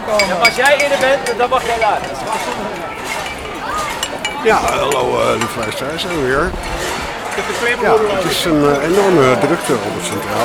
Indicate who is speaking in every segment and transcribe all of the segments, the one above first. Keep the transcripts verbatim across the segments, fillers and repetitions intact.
Speaker 1: Ja, als jij eerder bent, dan mag jij daar.
Speaker 2: Ja, hallo uh, lieve luisteraars, zijn we weer.
Speaker 1: Ik heb de twee
Speaker 2: Ja, het is een uh, enorme drukte op het centraal.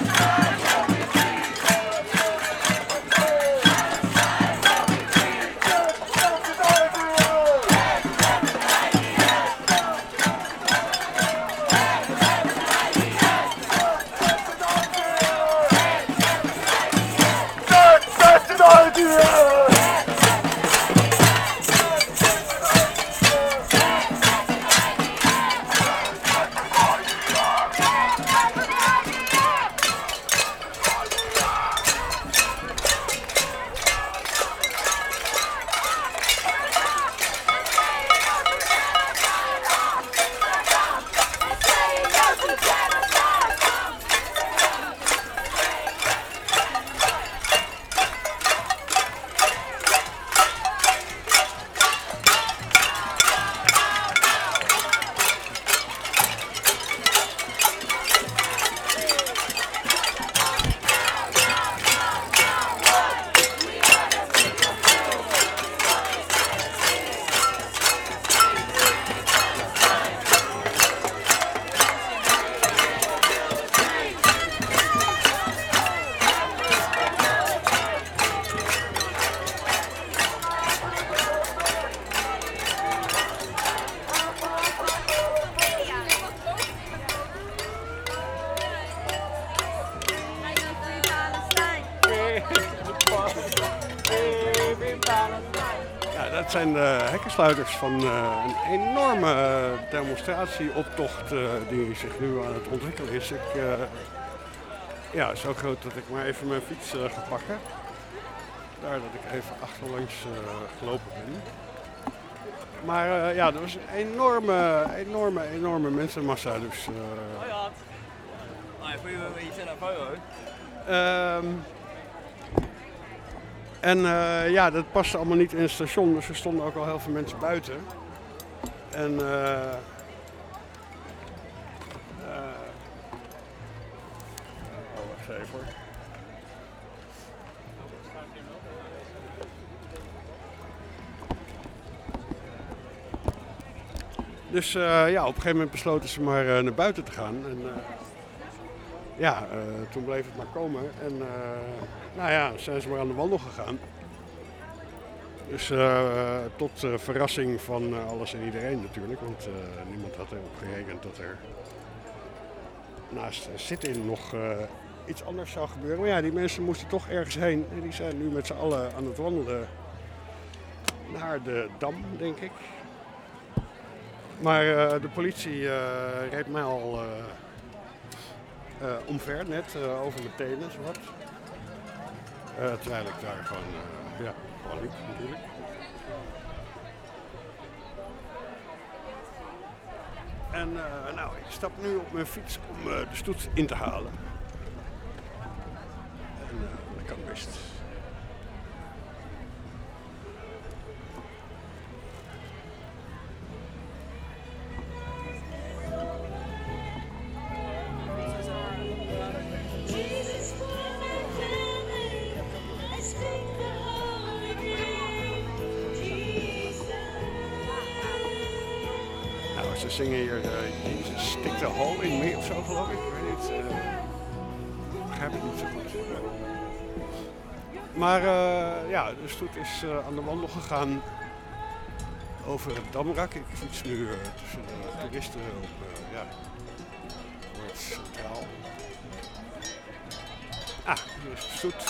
Speaker 2: Ja, dat zijn de hekkensluiters van uh, een enorme demonstratieoptocht uh, die zich nu aan het ontwikkelen is. Ik, uh, ja, zo groot dat ik maar even mijn fiets uh, ga pakken. Daar dat ik even achterlangs uh, gelopen ben. Maar uh, ja, er was een enorme, enorme, enorme mensenmassa. Dus, uh,
Speaker 1: Hi, Ant. Hi, if we were you sent that photo.
Speaker 2: Um, en uh, ja, dat paste allemaal niet in het station, dus er stonden ook al heel veel mensen buiten. En uh, uh, oh, wacht even hoor. Dus uh, ja, op een gegeven moment besloten ze maar uh, naar buiten te gaan. En, uh, ja, uh, toen bleef het maar komen. En uh, nou ja, zijn ze maar aan de wandel gegaan. Dus uh, tot uh, verrassing van uh, alles en iedereen natuurlijk. Want uh, niemand had erop gerekend dat er naast uh, sit-in nog uh, iets anders zou gebeuren. Maar ja, die mensen moesten toch ergens heen. En die zijn nu met z'n allen aan het wandelen naar de Dam, denk ik. Maar uh, de politie uh, reed mij al uh, uh, omver net, uh, over mijn tenen, zowat. Uh, terwijl ik daar gewoon, uh, ja, gewoon liep natuurlijk. En uh, nou, ik stap nu op mijn fiets om uh, de stoet in te halen. En uh, dat kan best. Ze zingen hier uh, Jesus, stick the hole in me of zo, geloof ik. Ik weet niet. Uh, begrijp ik niet zo goed. Maar uh, ja, de stoet is uh, aan de wandel gegaan over het Damrak. Ik fiets nu uh, tussen de toeristen op uh, ja, het centraal. Ah, hier is de stoet.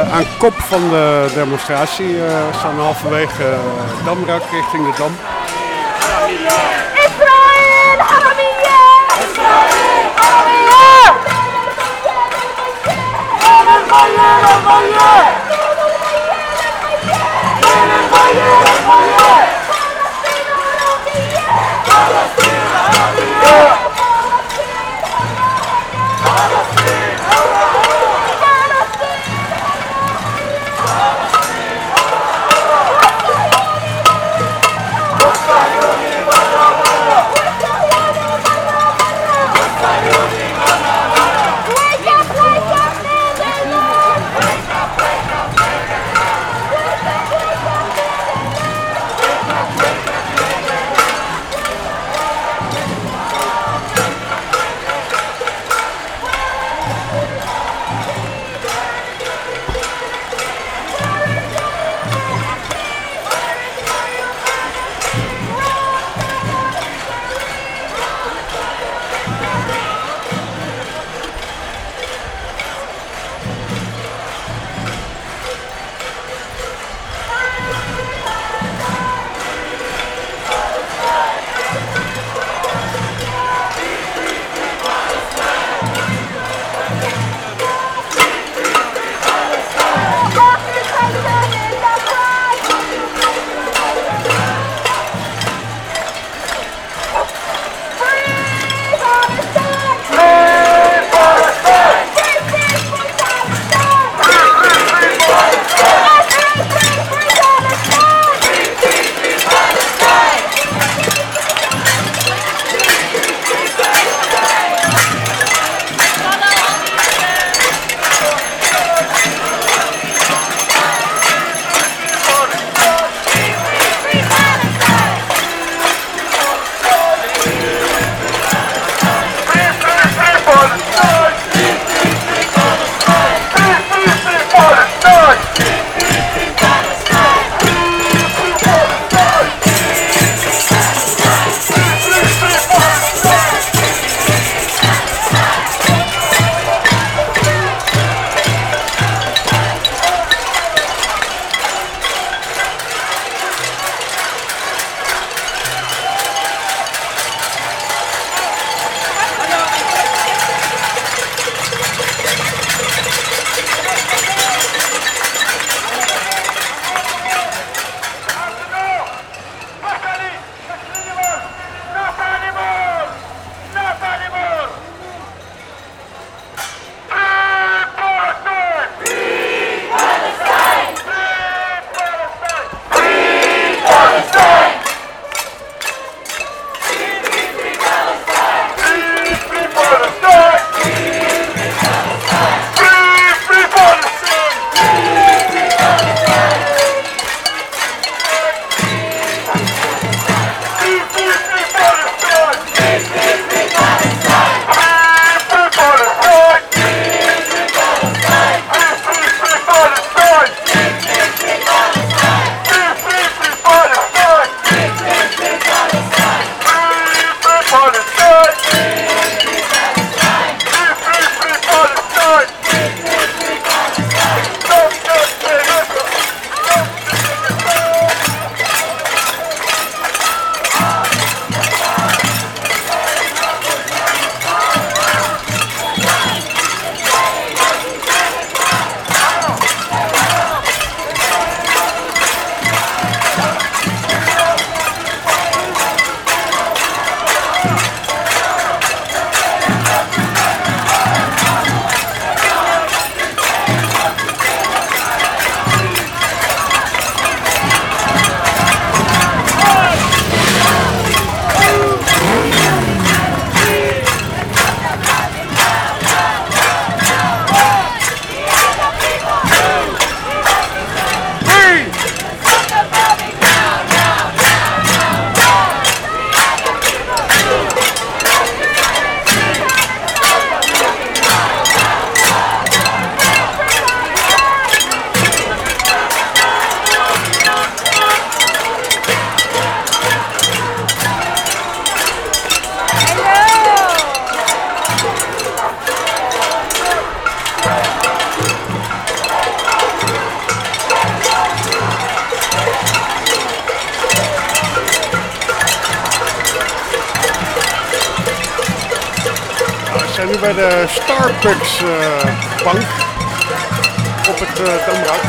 Speaker 2: aan kop van de demonstratie. Uh, we staan halverwege uh, Damrak richting de Dam.
Speaker 3: Israël, Arabia! Israël, Arabia!
Speaker 2: nu bij de Starbucks uh, bank op het uh, Damrak.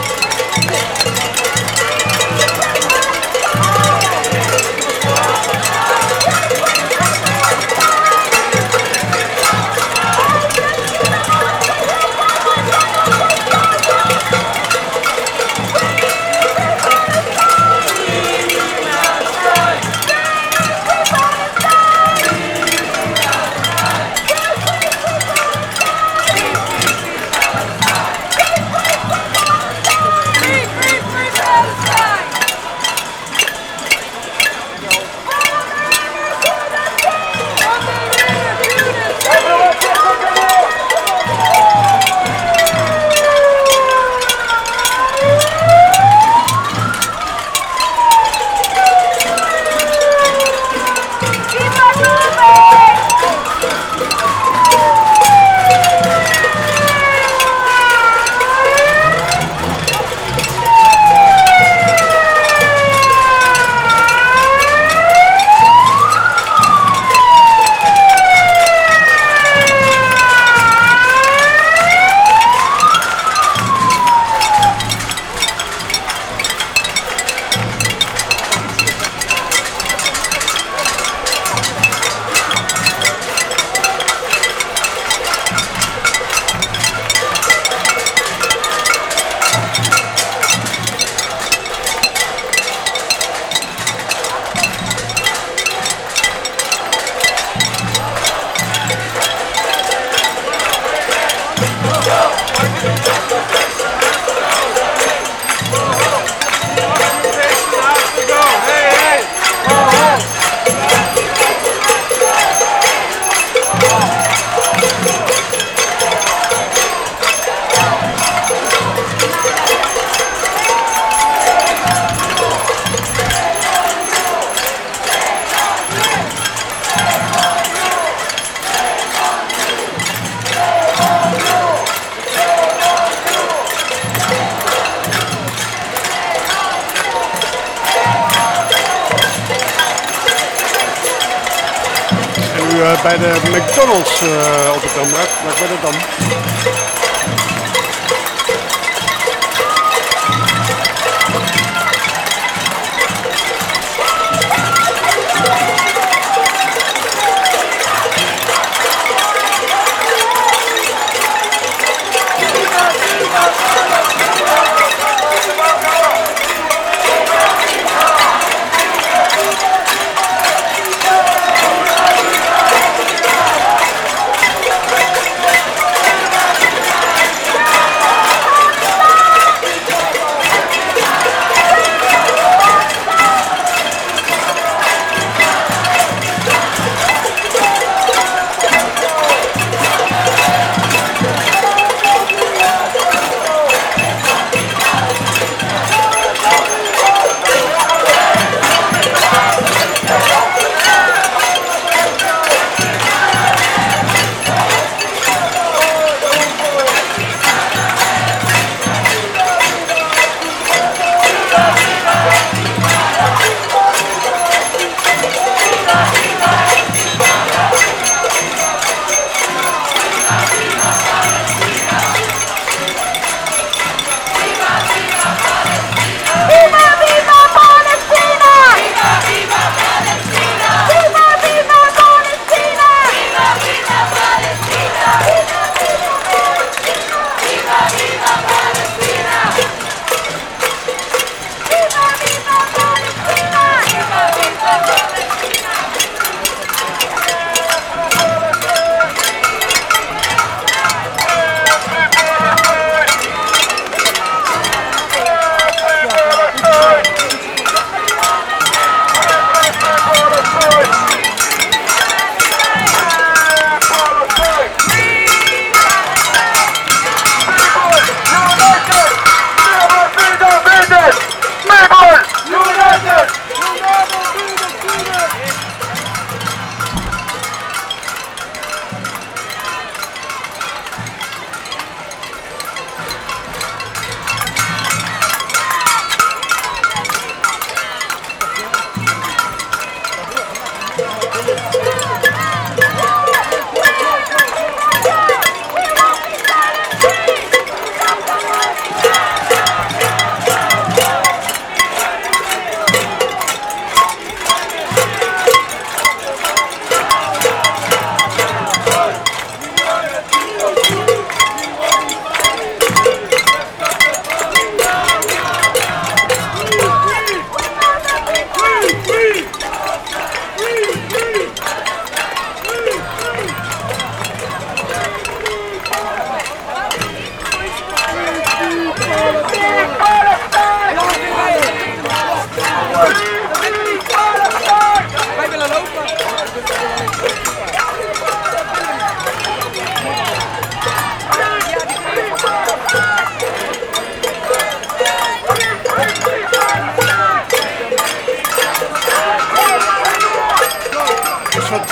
Speaker 2: Uh, bij de McDonald's uh, op het Damrak, vlak bij de Dam.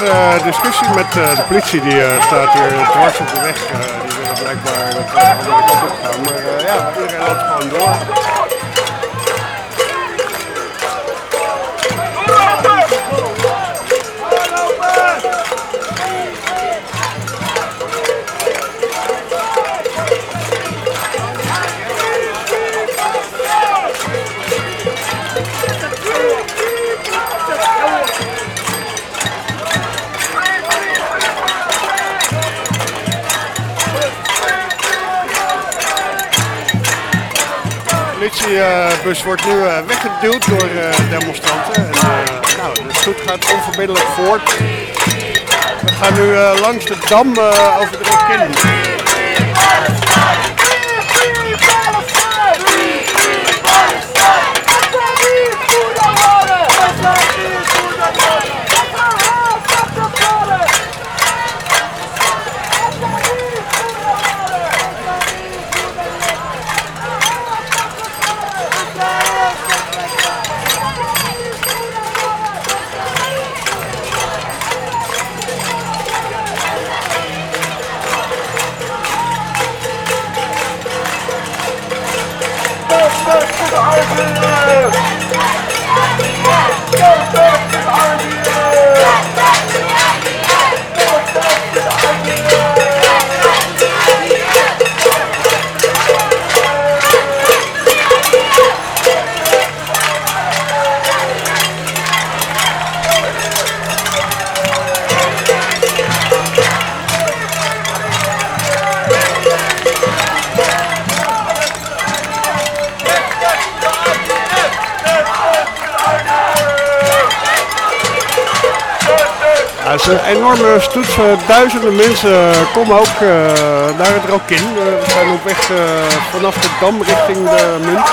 Speaker 2: uh, discussie met uh, de politie, die uh, staat hier dwars op de weg. Uh, die willen blijkbaar dat we de andere kant op gaan. Maar uh, ja, iedereen loopt gewoon door. De politiebus wordt nu uh, weggeduwd door uh, demonstranten. En, uh, nou, de stoet gaat onverbiddelijk voort. We gaan nu uh, langs de dam uh, over de Rokin. Het is een enorme stoet, duizenden mensen komen ook uh, naar het Rokin. Uh, we zijn op weg uh, vanaf de Dam richting de Munt.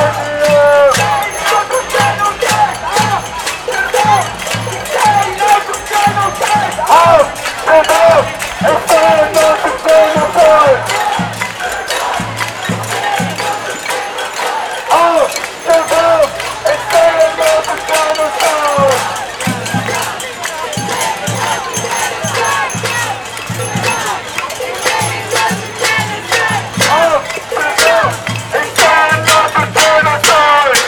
Speaker 3: Genocide!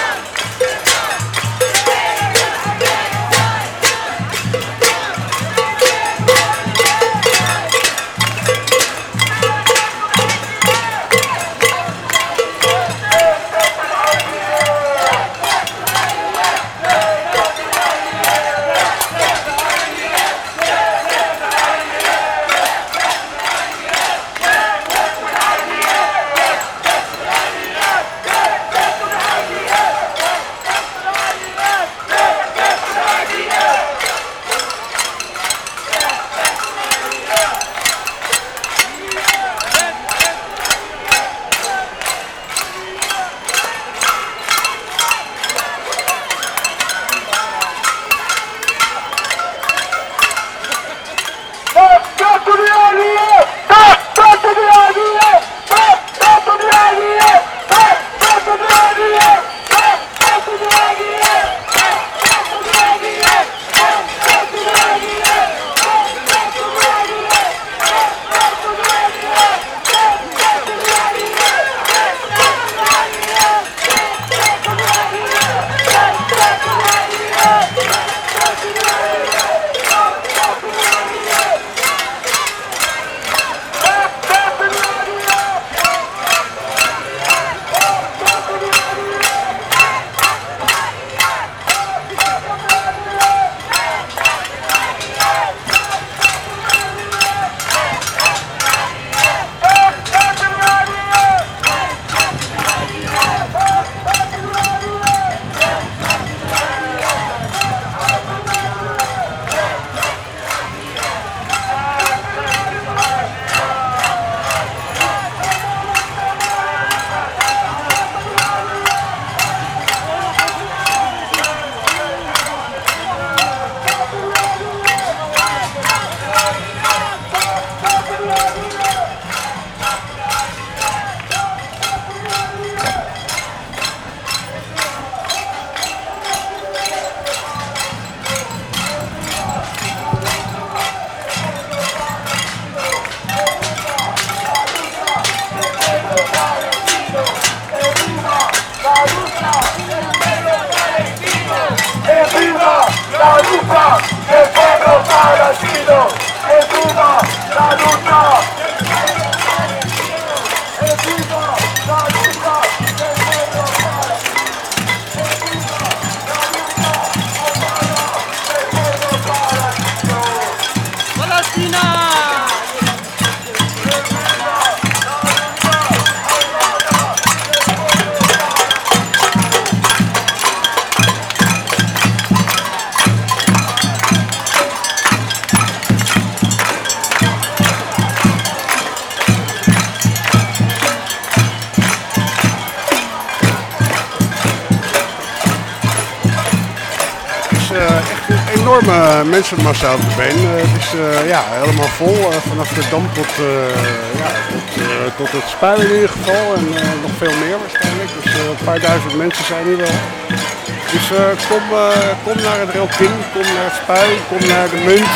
Speaker 2: enorme mensenmassa op de been. Uh, het is uh, ja, helemaal vol, uh, vanaf de Dam tot, uh, ja, tot, uh, tot het Spui in ieder geval. En uh, nog veel meer waarschijnlijk. Dus uh, een paar duizend mensen zijn hier wel. Dus uh, kom, uh, kom naar het Relkin, kom naar het Spui, kom naar de Munt.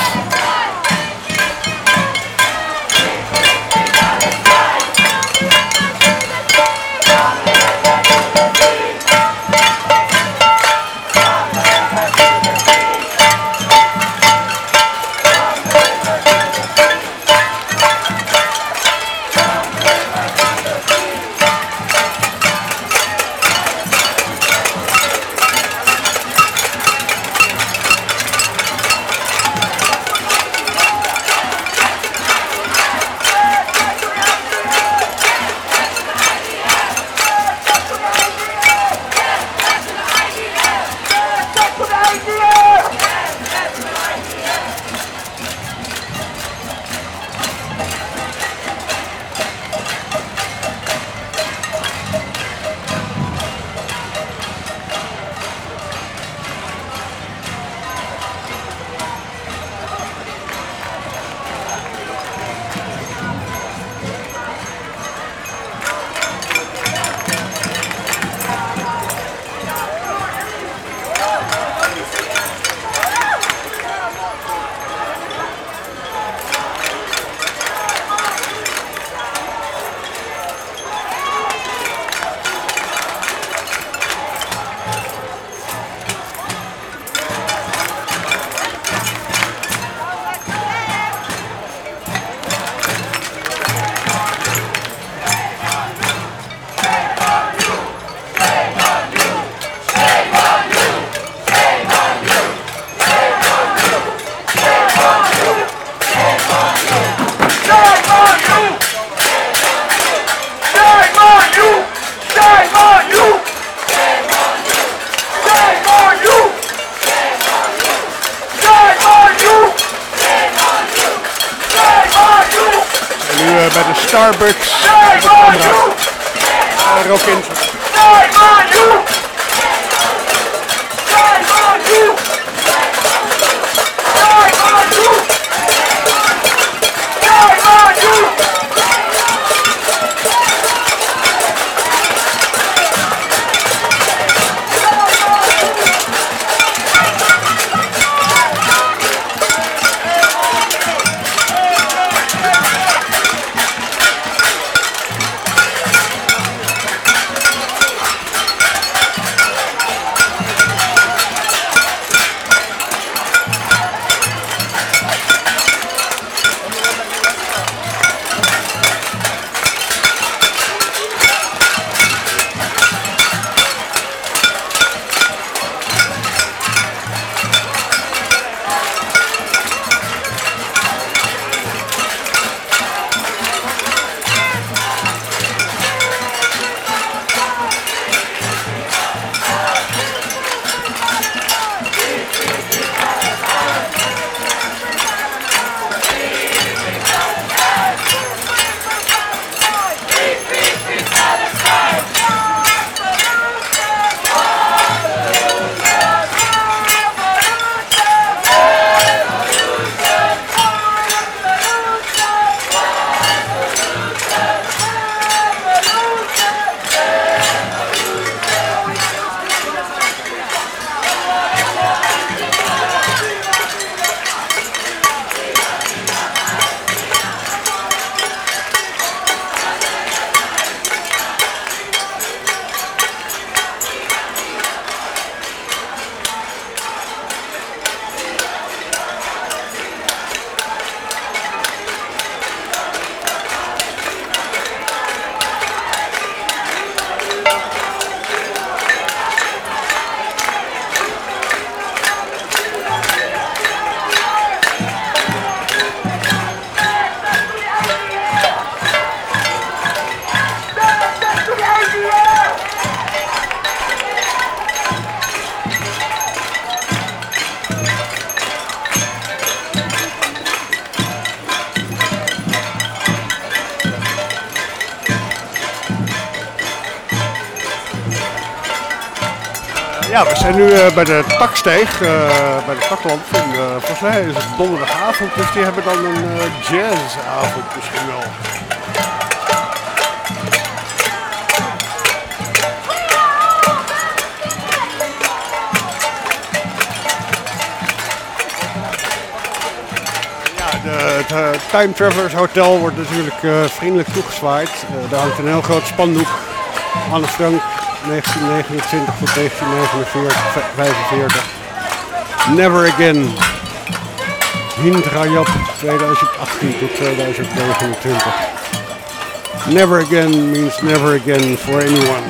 Speaker 2: Bij de Starbucks. Uh, Relkin. Ja, we zijn nu uh, bij de Taksteeg, uh, bij de Takland. En, uh, volgens mij is het donderdagavond, dus die hebben dan een uh, jazzavond misschien wel. Ja, de, het uh, Time Travelers Hotel wordt natuurlijk uh, vriendelijk toegezwaaid. Uh, daar hangt een heel groot spandoek. Anne Frank, negentien negenentwintig tot negentien vijfenveertig. Never Again. Hind Rajab, tweeduizend achttien tot tweeduizend negenentwintig. Never again means never again for anyone.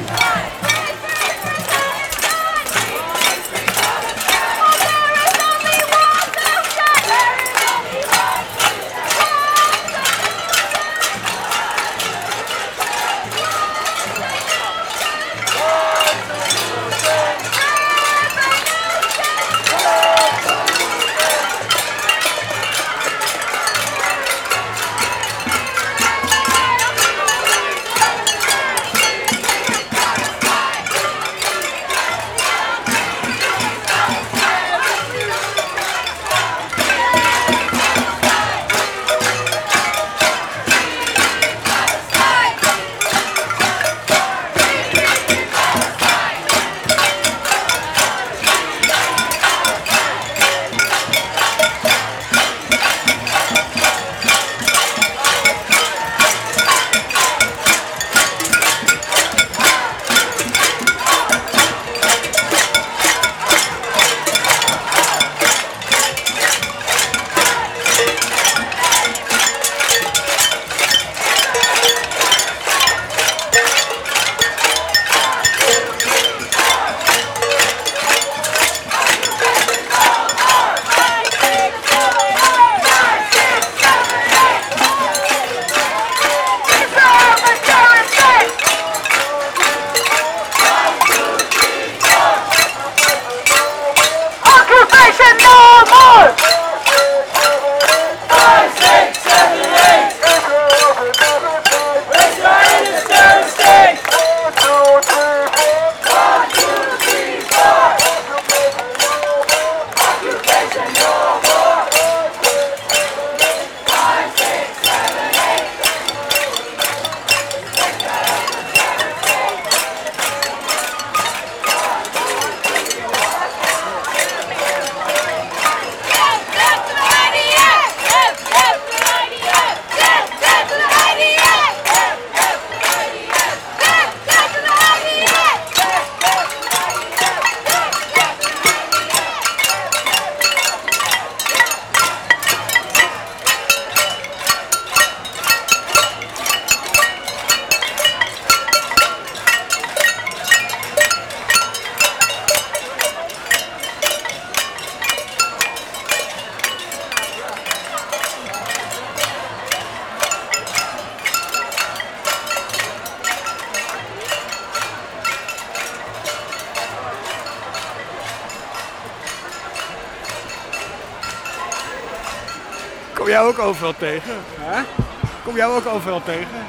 Speaker 2: Kom jij ook overal tegen?
Speaker 4: Huh?
Speaker 2: Kom jij ook overal tegen?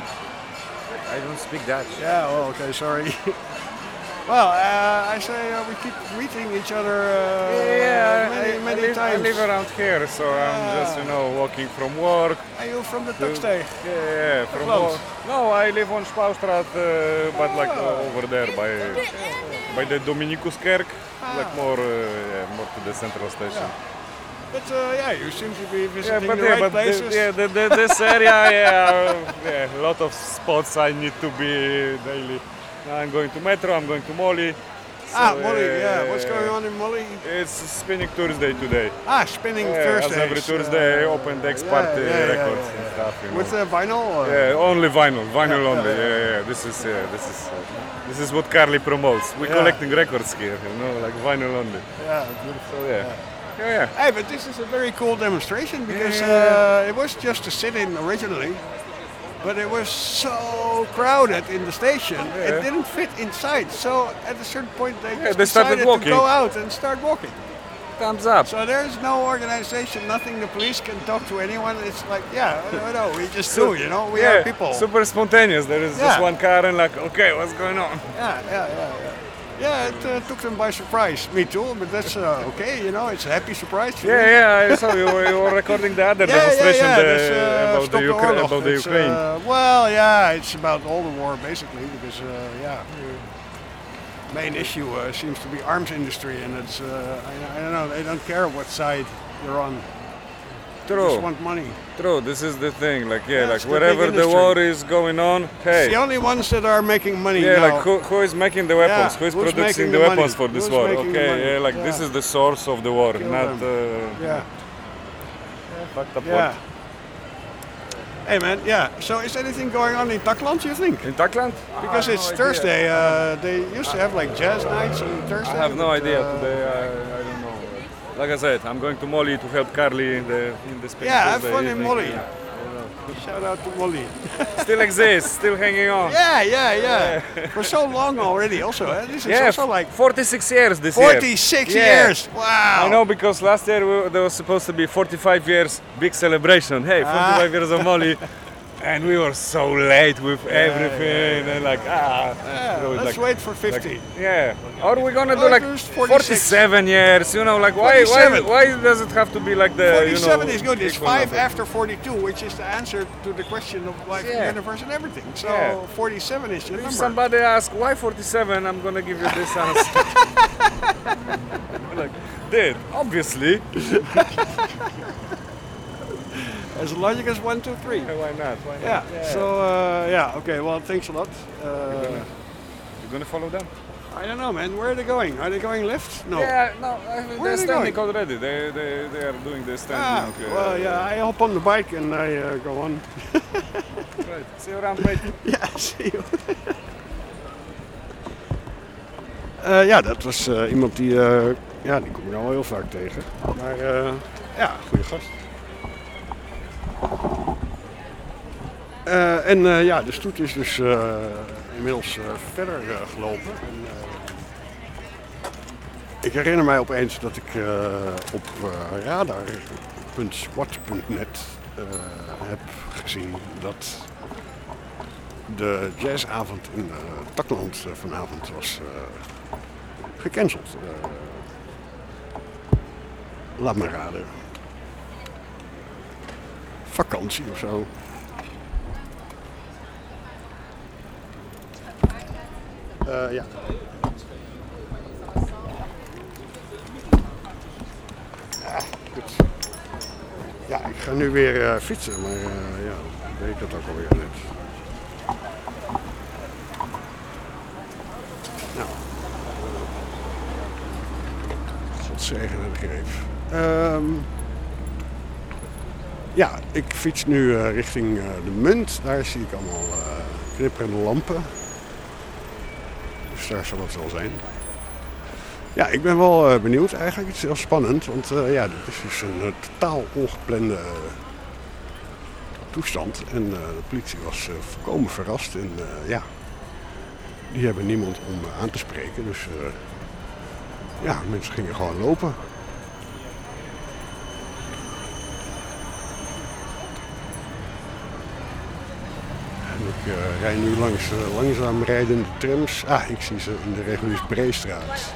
Speaker 4: I don't speak Dutch.
Speaker 2: Yeah, oh, okay, sorry. Well, uh, I say uh, we keep meeting each other uh,
Speaker 4: yeah,
Speaker 2: many,
Speaker 4: I,
Speaker 2: many
Speaker 4: I, live,
Speaker 2: times.
Speaker 4: I live around here, so I'm
Speaker 2: Ah.
Speaker 4: just, you know, walking from work.
Speaker 2: Are you from the
Speaker 4: to-
Speaker 2: Taksteeg?
Speaker 4: Yeah, yeah, from
Speaker 2: Close.
Speaker 4: work. No, I live on Spouwstraat, uh, but like
Speaker 2: Ah.
Speaker 4: uh, over there by by the Dominicuskerk,
Speaker 2: Ah.
Speaker 4: like more, uh, yeah, more to the central station.
Speaker 2: But uh, yeah, you seem to be
Speaker 4: Yeah,
Speaker 2: visiting
Speaker 4: but
Speaker 2: the
Speaker 4: yeah,
Speaker 2: right
Speaker 4: but the,
Speaker 2: places.
Speaker 4: yeah, the, the, this area, yeah, uh, yeah, a lot of spots I need to be daily. I'm going to Metro, I'm going to Molly.
Speaker 2: ah,
Speaker 4: So,
Speaker 2: Molly, yeah. What's
Speaker 4: uh,
Speaker 2: going on in Molly?
Speaker 4: It's Spinning Thursday today.
Speaker 2: Ah, Spinning
Speaker 4: Yeah,
Speaker 2: Thursdays.
Speaker 4: as every Thursday,
Speaker 2: uh,
Speaker 4: open Dex
Speaker 2: yeah,
Speaker 4: Party
Speaker 2: yeah, yeah,
Speaker 4: records
Speaker 2: yeah,
Speaker 4: and
Speaker 2: yeah.
Speaker 4: stuff. You know.
Speaker 2: With uh, vinyl? Or?
Speaker 4: Yeah, only vinyl, vinyl
Speaker 2: Yeah,
Speaker 4: only.
Speaker 2: yeah,
Speaker 4: Yeah,
Speaker 2: yeah.
Speaker 4: yeah, This is yeah, this is uh, this is what Carly promotes. We're
Speaker 2: Yeah.
Speaker 4: collecting records here, you know, like vinyl only.
Speaker 2: Yeah, beautiful.
Speaker 4: So yeah, yeah, yeah.
Speaker 2: Hey, but this is a very cool demonstration because
Speaker 4: Yeah.
Speaker 2: uh, it was just a sit-in originally, but it was so crowded in the station,
Speaker 4: Yeah.
Speaker 2: it didn't fit inside. So at a certain point they just
Speaker 4: they started
Speaker 2: decided
Speaker 4: walking.
Speaker 2: to go out and start walking.
Speaker 4: Thumbs up.
Speaker 2: So there's no organization, nothing. The police can talk to anyone. It's like, yeah, no, no, we just
Speaker 4: So-
Speaker 2: do, you know, we
Speaker 4: yeah,
Speaker 2: are people.
Speaker 4: super spontaneous. There is
Speaker 2: Yeah.
Speaker 4: just one car and like, okay, what's going on?
Speaker 2: Yeah, yeah, yeah, yeah. Yeah, it uh, took them by surprise. Me too, but that's uh, okay. You know, it's a happy surprise. For
Speaker 4: Yeah,
Speaker 2: me.
Speaker 4: yeah, I saw you were, you were recording the other
Speaker 2: Yeah, yeah,
Speaker 4: demonstration
Speaker 2: yeah.
Speaker 4: the-
Speaker 2: that's, uh,
Speaker 4: about,
Speaker 2: Stop
Speaker 4: the
Speaker 2: the
Speaker 4: Ukra-
Speaker 2: Orlog.
Speaker 4: about the
Speaker 2: It's,
Speaker 4: Ukraine.
Speaker 2: Uh, well, yeah, it's about all the war basically because uh, yeah, main issue uh, seems to be arms industry, and it's uh, I, I don't know, they don't care what side you're on. They just
Speaker 4: True,
Speaker 2: want money.
Speaker 4: true. This is the thing. Like, yeah,
Speaker 2: That's
Speaker 4: like
Speaker 2: the big
Speaker 4: wherever the
Speaker 2: industry.
Speaker 4: war is going on,
Speaker 2: It's
Speaker 4: hey,
Speaker 2: the only ones that are making money
Speaker 4: yeah,
Speaker 2: now.
Speaker 4: like who, who is making the weapons?
Speaker 2: Yeah,
Speaker 4: Who is
Speaker 2: who's
Speaker 4: producing
Speaker 2: making
Speaker 4: the,
Speaker 2: the
Speaker 4: weapons
Speaker 2: money?
Speaker 4: for this
Speaker 2: Who's
Speaker 4: war?
Speaker 2: making the
Speaker 4: Okay,
Speaker 2: money?
Speaker 4: yeah, like this
Speaker 2: Yeah.
Speaker 4: is the source of the war,
Speaker 2: Kill
Speaker 4: not
Speaker 2: them.
Speaker 4: uh,
Speaker 2: yeah,
Speaker 4: fucked up
Speaker 2: yeah.
Speaker 4: war.
Speaker 2: Hey man, yeah. So is anything going on in Takland? You think?
Speaker 4: In Takland?
Speaker 2: Because
Speaker 4: I have
Speaker 2: it's
Speaker 4: no
Speaker 2: Thursday. Uh, they used to have like jazz nights on Thursday.
Speaker 4: I have no
Speaker 2: but,
Speaker 4: idea
Speaker 2: uh,
Speaker 4: today. I, I don't know. Like I said, I'm going to Molly to help Carly in the in the Spain
Speaker 2: Yeah, have
Speaker 4: Thursday
Speaker 2: fun in
Speaker 4: evening.
Speaker 2: Molly.
Speaker 4: Yeah.
Speaker 2: Shout out to Molly.
Speaker 4: Still exists, still hanging on.
Speaker 2: Yeah, yeah, yeah. For so long already. Also, eh? This is
Speaker 4: Yeah,
Speaker 2: also like
Speaker 4: forty-six years this year.
Speaker 2: forty-six
Speaker 4: Yeah.
Speaker 2: years. Wow.
Speaker 4: I know because last year we, there was supposed to be forty-five years big celebration. Hey, forty-five
Speaker 2: Ah.
Speaker 4: years of Molly. And we were so late with everything and like ah.
Speaker 2: Yeah,
Speaker 4: it was
Speaker 2: let's
Speaker 4: like-
Speaker 2: wait for fifty.
Speaker 4: like, yeah. Or we're gonna do
Speaker 2: Oh,
Speaker 4: like
Speaker 2: it was forty-six.
Speaker 4: forty-seven years, you know, like why why
Speaker 2: forty-seven.
Speaker 4: why does it have to be like the
Speaker 2: forty-seven
Speaker 4: you know,
Speaker 2: is good. It's
Speaker 4: equal
Speaker 2: five
Speaker 4: number?
Speaker 2: after forty-two, which is the answer to the question of life,
Speaker 4: Yeah.
Speaker 2: the universe, and everything. So
Speaker 4: Yeah.
Speaker 2: forty-seven is the
Speaker 4: If
Speaker 2: number.
Speaker 4: somebody asks why forty-seven, I'm gonna give you this answer. Like, dude, obviously.
Speaker 2: As logic as one, two, three.
Speaker 4: Why not? Why not?
Speaker 2: Yeah. So uh, yeah. Okay. Well, thanks a lot. Uh,
Speaker 4: You're gonna follow them?
Speaker 2: I don't know, man. Where are they going? Are they going left? No.
Speaker 4: Yeah, no, I mean,
Speaker 2: Where are
Speaker 4: they're
Speaker 2: they
Speaker 4: standing
Speaker 2: going?
Speaker 4: already. They, they, they are doing the standing.
Speaker 2: Ah,
Speaker 4: uh,
Speaker 2: well, yeah. I hop on the bike and I uh, go on.
Speaker 4: Right. See you around, mate.
Speaker 2: Ja, see you. Eh, ja, dat was eh, iemand die, eh, ja, die kom ik nou al heel vaak tegen. Maar eh, ja, goede gast. Eh, en eh, ja, de stoet is dus eh, inmiddels eh, verder eh, gelopen. En, eh, ik herinner mij opeens dat ik eh, op eh, radar punt squat punt net eh, heb gezien dat de jazzavond in uh, Takland uh, vanavond was uh, gecanceld. Uh, laat maar raden. Vakantie of zo. Uh, ja. Ah, goed. Ja, ik ga nu weer uh, fietsen, maar uh, ja, ik weet dat ook alweer net. Nou, God zegen en greef. Um, ja, ik fiets nu uh, richting uh, de Munt. Daar zie ik allemaal uh, knipperende lampen. Dus daar zal het wel zijn. Ja, ik ben wel uh, benieuwd eigenlijk. Het is heel spannend, want uh, ja, dit is dus een uh, totaal ongeplande uh, toestand. En uh, de politie was uh, volkomen verrast. En uh, ja, die hebben niemand om uh, aan te spreken. Dus uh, ja, mensen gingen gewoon lopen. En ik uh, rijd nu langs uh, langzaam rijdende trams. Ah, ik zie ze in de Regulus Breestraat.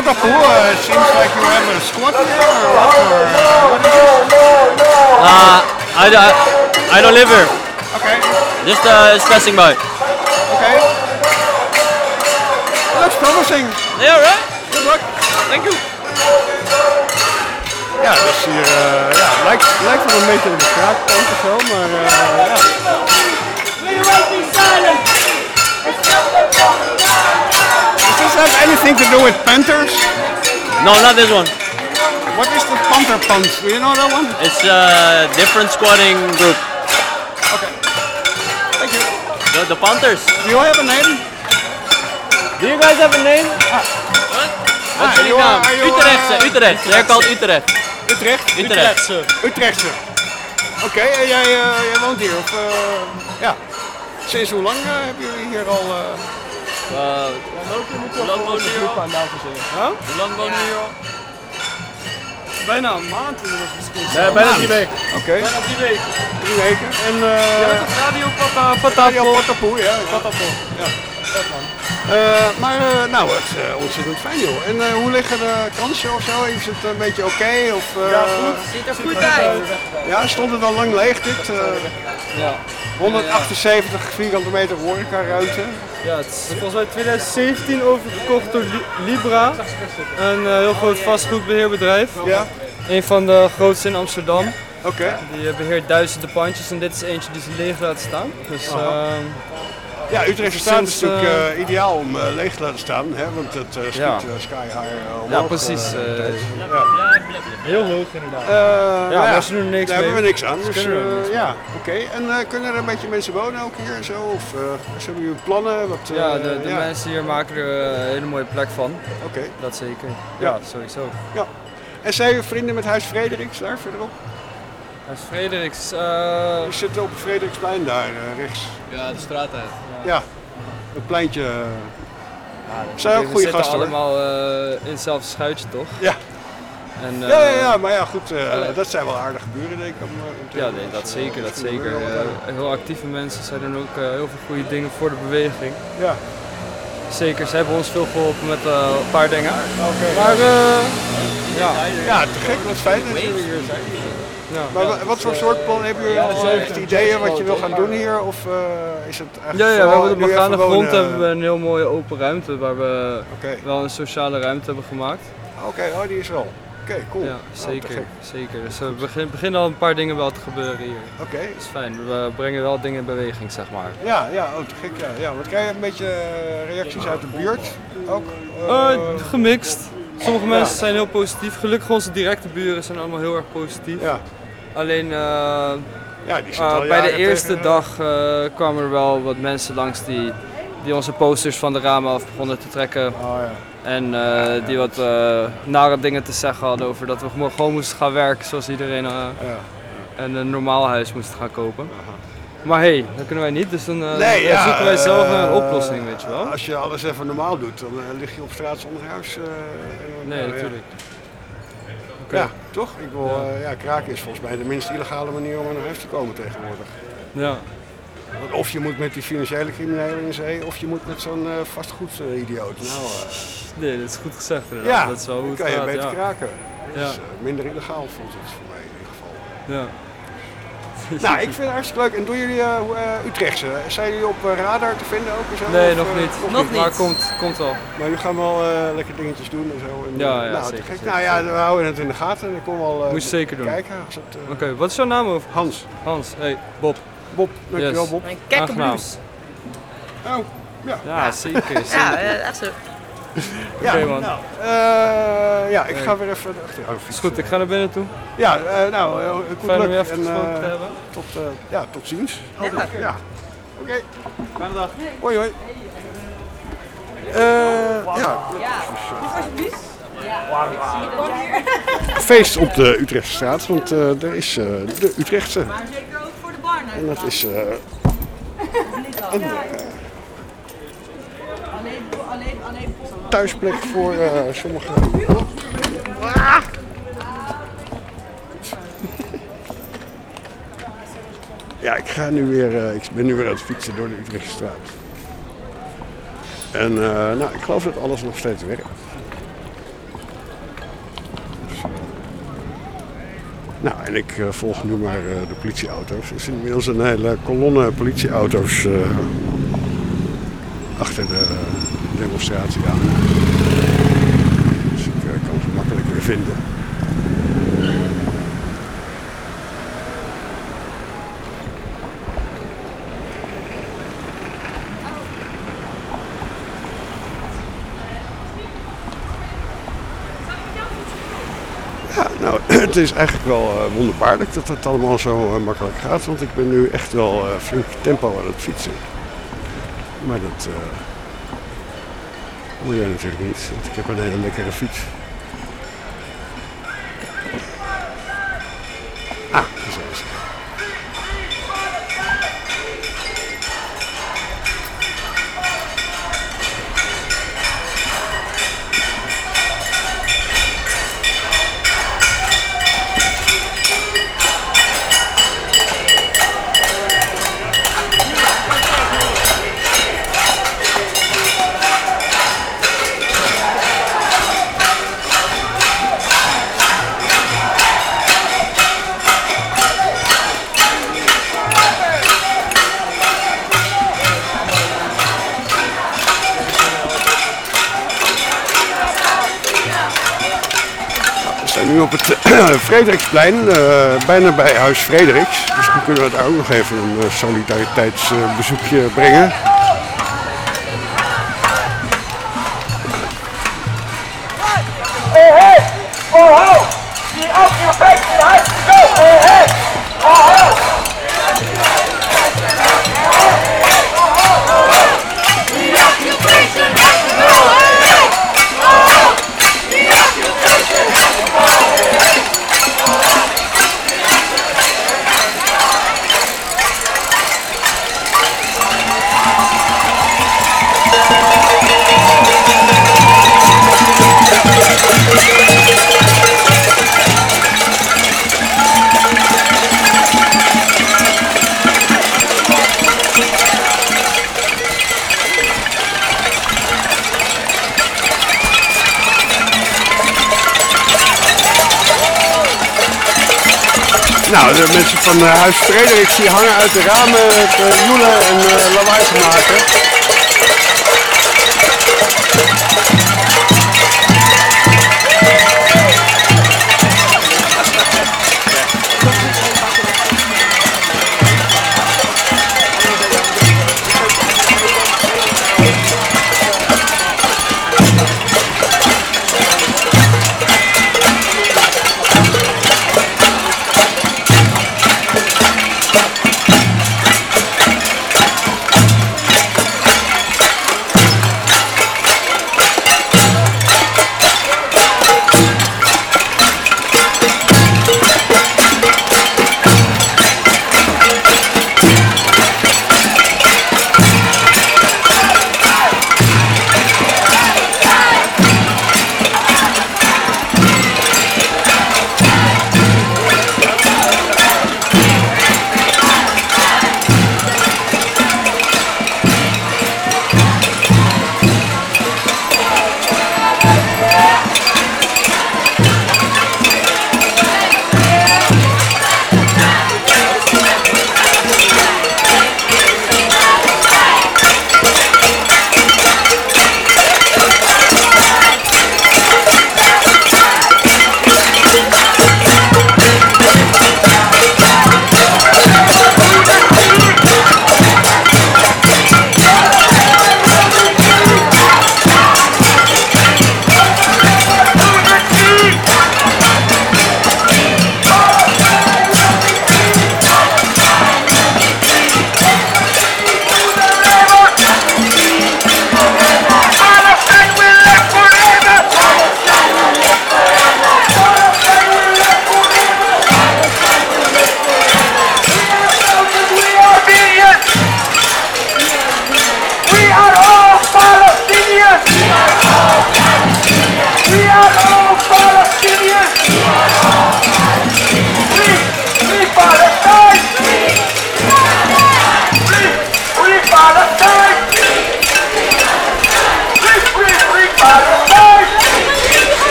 Speaker 2: Potapoe, uh, it seems like you have a squad here or what? Or, uh, what is it?
Speaker 1: Uh, I, I, I don't live here.
Speaker 2: Okay,
Speaker 1: Just uh, passing by.
Speaker 2: okay. That's promising.
Speaker 1: Yeah, right.
Speaker 2: Good luck.
Speaker 1: Thank you.
Speaker 2: Ja, dus hier uh, ja, lijkt, lijkt wel een beetje op de straatkant of zo, maar uh, ja. Does this have anything to do with Panthers?
Speaker 1: No, not this one.
Speaker 2: What is the Panther Punch? Do you know that one?
Speaker 1: It's a different squatting group.
Speaker 2: Okay. Thank you.
Speaker 1: The, the Panthers.
Speaker 2: Do you have a name?
Speaker 1: Do you guys have a name?
Speaker 2: Ah.
Speaker 1: What's
Speaker 2: Ah,
Speaker 1: your
Speaker 2: you are-
Speaker 1: name?
Speaker 2: are you, uh,
Speaker 1: Utrechtse, Utrecht. They're called Utrecht.
Speaker 2: Utrecht?
Speaker 1: Utrechtse.
Speaker 2: Utrechtse. Oké, okay, en jij, uh, jij woont hier? Of, uh, ja. Sinds hoe lang uh, hebben jullie hier al... Uh...
Speaker 1: Uh, hoe lang wonen jullie hier al?
Speaker 2: Huh?
Speaker 1: Hoe lang wonen jullie hier al?
Speaker 5: Bijna een maand inmiddels misschien.
Speaker 2: Nee, bijna drie weken. Oké, okay.
Speaker 5: Bijna drie weken.
Speaker 2: drie weken. En uh,
Speaker 5: Radio Pata,
Speaker 2: Radio
Speaker 5: Patapo.
Speaker 2: Potapoe, ja.
Speaker 5: Patapo.
Speaker 2: Ja. Uh, maar uh, nou, het is uh, ontzettend fijn joh. En uh, hoe liggen de kansen of zo? Is het een beetje oké? Okay, of, uh,
Speaker 5: Ja, goed.
Speaker 3: Ziet er goed uit.
Speaker 2: Ja, stond het al lang leeg dit? Uh,
Speaker 5: Ja.
Speaker 2: honderdachtenzeventig vierkante meter horecaruimte.
Speaker 5: Ja, het is volgens mij twintig zeventien overgekocht door Li- Libra. Een uh, heel groot vastgoedbeheerbedrijf.
Speaker 2: Ja,
Speaker 5: Een van de grootste in Amsterdam.
Speaker 2: oké. Okay.
Speaker 5: Die uh, beheert duizenden pandjes en dit is eentje die ze leeg laten staan. Dus, uh,
Speaker 2: Ja, Utrechtse straat is
Speaker 5: Sinds,
Speaker 2: natuurlijk
Speaker 5: uh,
Speaker 2: uh, ideaal om uh, leeg te laten staan, hè? Want het uh, schiet
Speaker 5: Ja.
Speaker 2: uh, sky high uh, omhoog.
Speaker 5: ja, precies.
Speaker 2: uh,
Speaker 5: Uh,
Speaker 2: tijd.
Speaker 5: heel hoog inderdaad.
Speaker 2: Uh,
Speaker 5: Ja,
Speaker 2: nou
Speaker 5: maar ze doen er niks
Speaker 2: daar
Speaker 5: mee.
Speaker 2: hebben we niks aan. Dus,
Speaker 5: kunnen er
Speaker 2: uh,
Speaker 5: niks
Speaker 2: ja, oké. Okay. En uh, kunnen er een beetje mensen wonen ook hier en zo? Of uh, hebben jullie plannen? Wat, uh,
Speaker 5: Ja, de, de
Speaker 2: ja.
Speaker 5: mensen hier maken er uh, een hele mooie plek van.
Speaker 2: Oké, okay.
Speaker 5: Dat zeker.
Speaker 2: Ja.
Speaker 5: Ja, sowieso.
Speaker 2: ja. En zijn je vrienden met Huis Frederiks daar verderop?
Speaker 5: Huis Frederiks, uh,
Speaker 2: Die zitten op het Frederiksplein daar uh, rechts.
Speaker 1: Ja, de straat uit.
Speaker 2: Ja, een pleintje. Uh, zijn ook
Speaker 5: we
Speaker 2: goede
Speaker 5: zitten
Speaker 2: gasten hoor.
Speaker 5: allemaal uh, in hetzelfde schuitje toch?
Speaker 2: Ja.
Speaker 5: En, uh,
Speaker 2: Ja, ja, ja, maar ja goed, uh,
Speaker 5: uh,
Speaker 2: dat zijn wel aardige buren denk ik. Om, uh, om te
Speaker 5: Ja,
Speaker 2: hebben.
Speaker 5: nee, dat
Speaker 2: Dus,
Speaker 5: zeker,
Speaker 2: uh,
Speaker 5: dat
Speaker 2: goede
Speaker 5: zeker.
Speaker 2: buren allemaal.
Speaker 5: Uh, heel actieve mensen, zij doen ook uh, heel veel goede dingen voor de beweging.
Speaker 2: Ja,
Speaker 5: Zeker, zij hebben ons veel geholpen met uh, een paar dingen.
Speaker 2: oké.
Speaker 5: Maar uh, ja,
Speaker 2: Ja, te gek, wat fijn dat jullie hier zijn.
Speaker 5: ja.
Speaker 2: Maar wa- wat voor soort plan hebben jullie al echt ideeën wat je wil gaan doen hier? Of uh, is het eigenlijk
Speaker 5: Ja, ja, we
Speaker 2: vooral
Speaker 5: hebben op de
Speaker 2: nu
Speaker 5: begaande
Speaker 2: even
Speaker 5: grond
Speaker 2: wonen?
Speaker 5: hebben we een heel mooie open ruimte waar we
Speaker 2: Oké,
Speaker 5: wel een sociale ruimte hebben gemaakt.
Speaker 2: oké, oh die is wel. Oké, cool.
Speaker 5: Ja,
Speaker 2: Oh, te
Speaker 5: zeker,
Speaker 2: gek.
Speaker 5: zeker. Dus er begin, beginnen al een paar dingen wel te gebeuren hier.
Speaker 2: Oké,
Speaker 5: Dat is fijn, we brengen wel dingen in beweging, zeg maar.
Speaker 2: ja, ja, oh, te gek. Ja. Ja, want krijg je een beetje uh, reacties uit de buurt ook?
Speaker 5: Uh, gemixt. Sommige mensen zijn heel positief. Gelukkig onze directe buren zijn allemaal heel erg positief.
Speaker 2: Ja,
Speaker 5: Alleen uh,
Speaker 2: ja die zit
Speaker 5: uh,
Speaker 2: al
Speaker 5: bij
Speaker 2: jaren
Speaker 5: de eerste
Speaker 2: tegen,
Speaker 5: dag uh, kwamen er wel wat mensen langs die, die onze posters van de ramen af begonnen te trekken.
Speaker 2: Oh ja.
Speaker 5: En uh, die wat uh, nare dingen te zeggen hadden over dat we gewoon- gewoon moesten gaan werken zoals iedereen uh,
Speaker 2: Ja.
Speaker 5: en een normaal huis moesten gaan kopen. Maar hé, hey, dat kunnen wij niet, dus dan, uh,
Speaker 2: Nee,
Speaker 5: dan
Speaker 2: ja,
Speaker 5: zoeken wij zelf een
Speaker 2: eh,
Speaker 5: oplossing, weet je wel.
Speaker 2: Als je alles even normaal doet, dan uh, lig je op straat zonder huis. uh,
Speaker 5: Nee,
Speaker 2: nou, ja.
Speaker 5: natuurlijk. Oké.
Speaker 2: Ja, toch? Ik wil,
Speaker 5: Ja.
Speaker 2: uh, ja, kraken is volgens mij de minst illegale manier om aan een huis te komen tegenwoordig.
Speaker 5: Ja.
Speaker 2: Want of je moet met die financiële criminelen in zee, of je moet met zo'n uh, vastgoedidioot. Nou, uh,
Speaker 5: Nee, dat is goed gezegd inderdaad.
Speaker 2: ja,
Speaker 5: Dat is wel hoe
Speaker 2: dan
Speaker 5: het
Speaker 2: kan je
Speaker 5: gaat,
Speaker 2: beter
Speaker 5: ja.
Speaker 2: kraken. Dat
Speaker 5: Ja.
Speaker 2: is uh, minder illegaal voelt het voor mij in ieder geval.
Speaker 5: Ja.
Speaker 2: Nou, ik vind het hartstikke leuk. En doen jullie uh, hoe, uh, Utrechtse? Zijn jullie op uh, radar te vinden ook en zo?
Speaker 5: Nee,
Speaker 2: Of,
Speaker 5: nog
Speaker 2: uh,
Speaker 5: niet.
Speaker 3: Nog niet.
Speaker 5: Maar komt, komt wel.
Speaker 2: Maar jullie gaan wel uh, lekker dingetjes doen en zo. En,
Speaker 5: Ja,
Speaker 2: uh,
Speaker 5: ja,
Speaker 2: nou, te
Speaker 5: zeker,
Speaker 2: gek.
Speaker 5: zeker,
Speaker 2: Nou ja,
Speaker 5: zeker.
Speaker 2: we houden het in de gaten en ik kom wel uh,
Speaker 5: Moet je zeker doen.
Speaker 2: kijken. Als het, uh,
Speaker 5: Oké, wat is jouw naam over?
Speaker 2: Hans.
Speaker 5: Hans, hey, Bob.
Speaker 2: Bob, dankjewel
Speaker 5: Yes.
Speaker 2: Bob.
Speaker 3: Mijn
Speaker 5: Aangenaam.
Speaker 3: kekkenbloes.
Speaker 2: Oh, ja.
Speaker 5: Ja, zeker. zeker.
Speaker 3: Ja, eh, echt zo.
Speaker 2: Ja,
Speaker 5: Oké, man.
Speaker 2: nou, uh, ja, ik ga weer even achteraan
Speaker 5: Is
Speaker 2: fietsen.
Speaker 5: goed, ik ga naar binnen toe.
Speaker 2: Ja, uh, nou, uh, goed
Speaker 5: Fijn om je
Speaker 2: luck
Speaker 5: even
Speaker 2: en
Speaker 5: gesproken te
Speaker 2: uh,
Speaker 5: hebben.
Speaker 2: tot, uh, ja, tot ziens.
Speaker 3: Ja.
Speaker 2: Ja. Oké. Fijne dag. Hoi, hoi. Uh, ja. Feest op de Utrechtse straat, want uh, er is uh, de Utrechtse.
Speaker 3: Maar zeker ook voor de bar.
Speaker 2: En dat is uh, een uh,
Speaker 3: Alleen, alleen, alleen.
Speaker 2: thuisplek voor uh, sommigen. Ja, ik ga nu weer, uh, ik ben nu weer aan het fietsen door de Utrechtse straat. En uh, nou, ik geloof dat alles nog steeds werkt. Nou, en ik uh, volg nu maar uh, de politieauto's. Er is inmiddels een hele kolonne politieauto's uh, achter de demonstratie aan. Dus ik uh, kan ze makkelijk weer vinden. Ja, nou, het is eigenlijk wel uh, wonderbaarlijk dat het allemaal zo uh, makkelijk gaat. Want ik ben nu echt wel uh, flink tempo aan het fietsen. Maar dat uh, moet jij natuurlijk niet, want ik heb een hele lekkere fiets. Ah, zo is het. Nu op het uh, Frederiksplein, uh, bijna bij Huis Frederiks. Dus dan kunnen we daar ook nog even een uh, solidariteitsbezoekje uh, brengen.
Speaker 6: Hey, hey! Oh, ho! The occupation has to go! Hey, hey! Oh, ho! The occupation has to go! Hey, hey! Oh, ho! The occupation has to go! Hey, hey!
Speaker 2: Nou, de mensen van uh, Huis Frederiks die hangen uit de ramen te joelen en uh, lawaai te maken.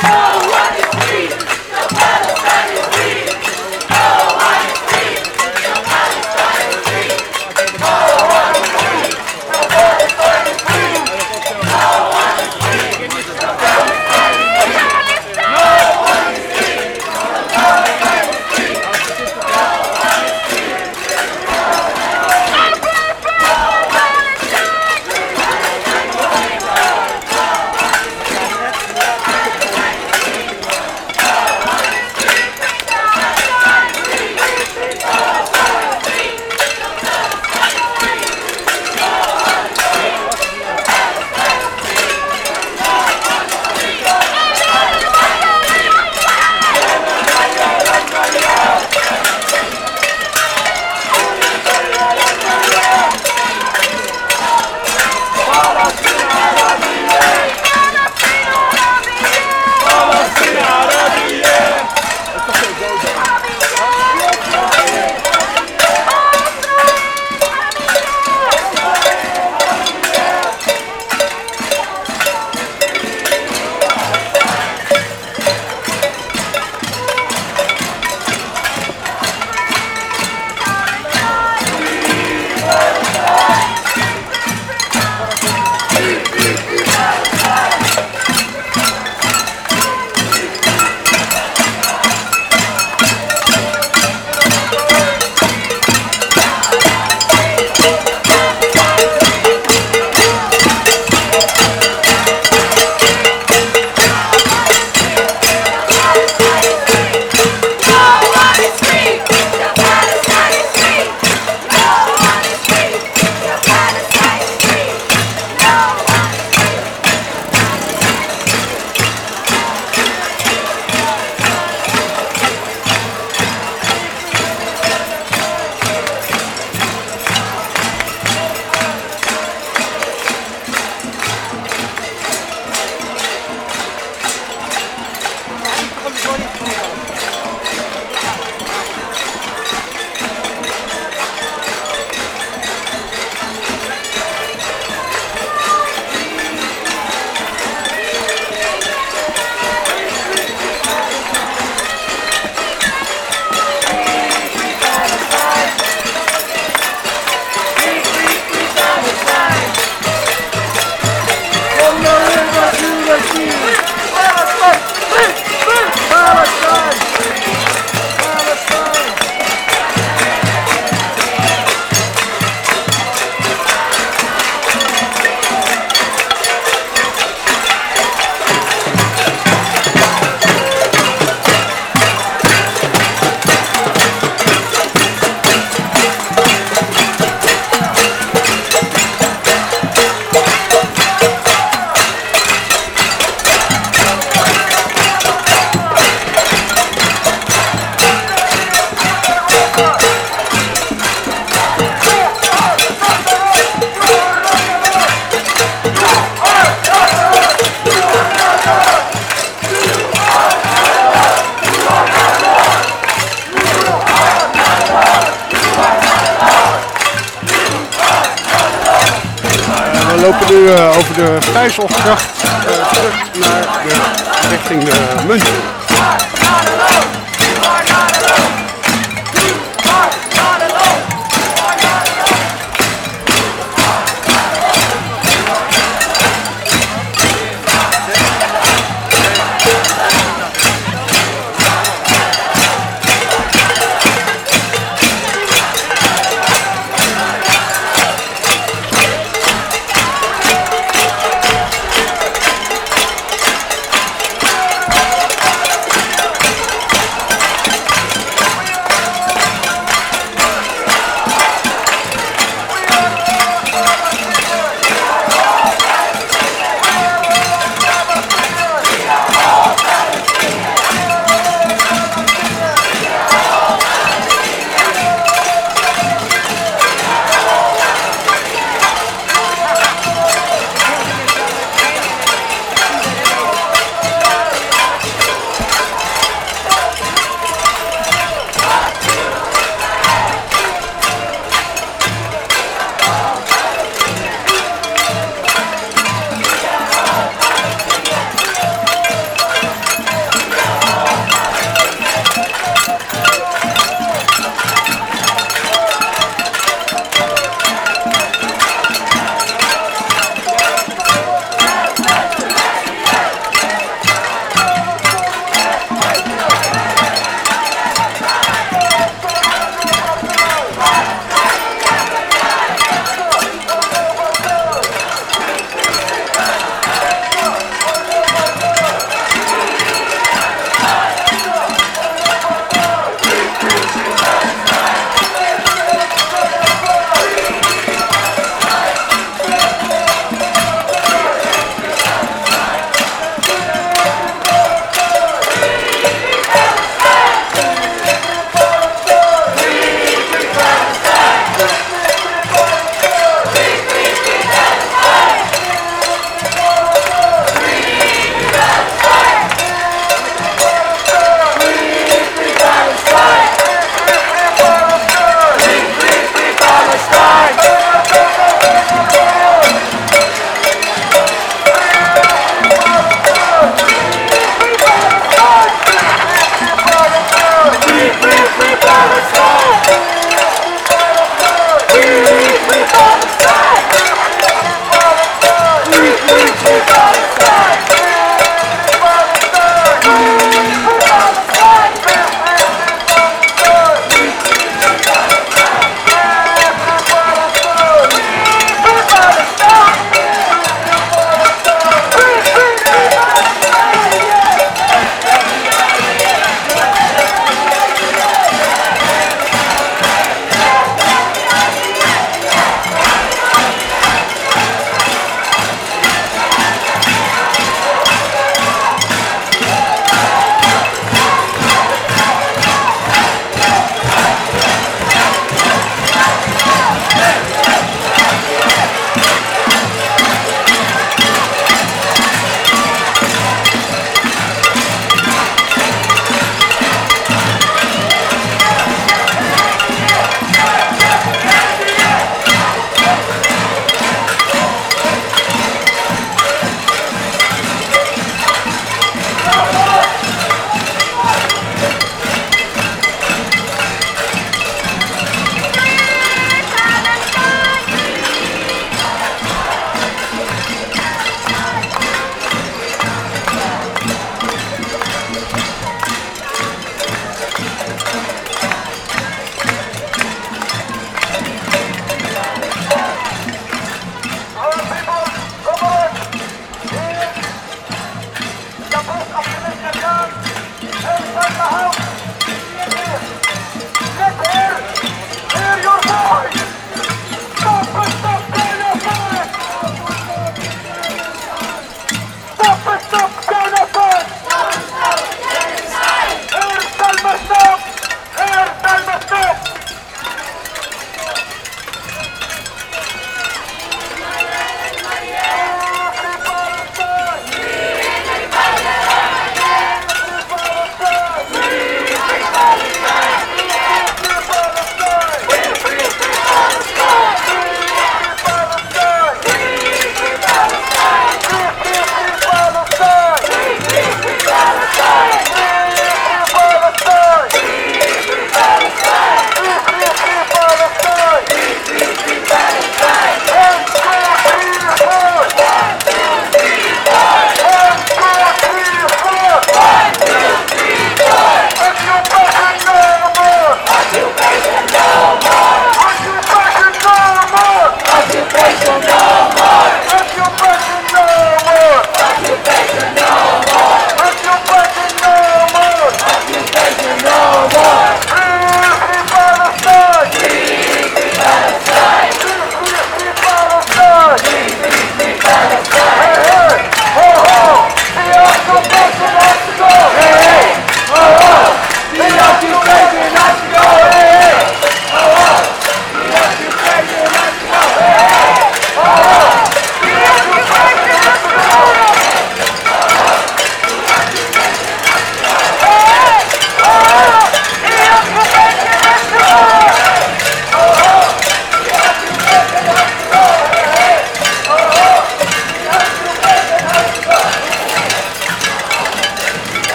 Speaker 2: We lopen nu uh, over de Gijzelgracht uh, terug naar de, richting de München.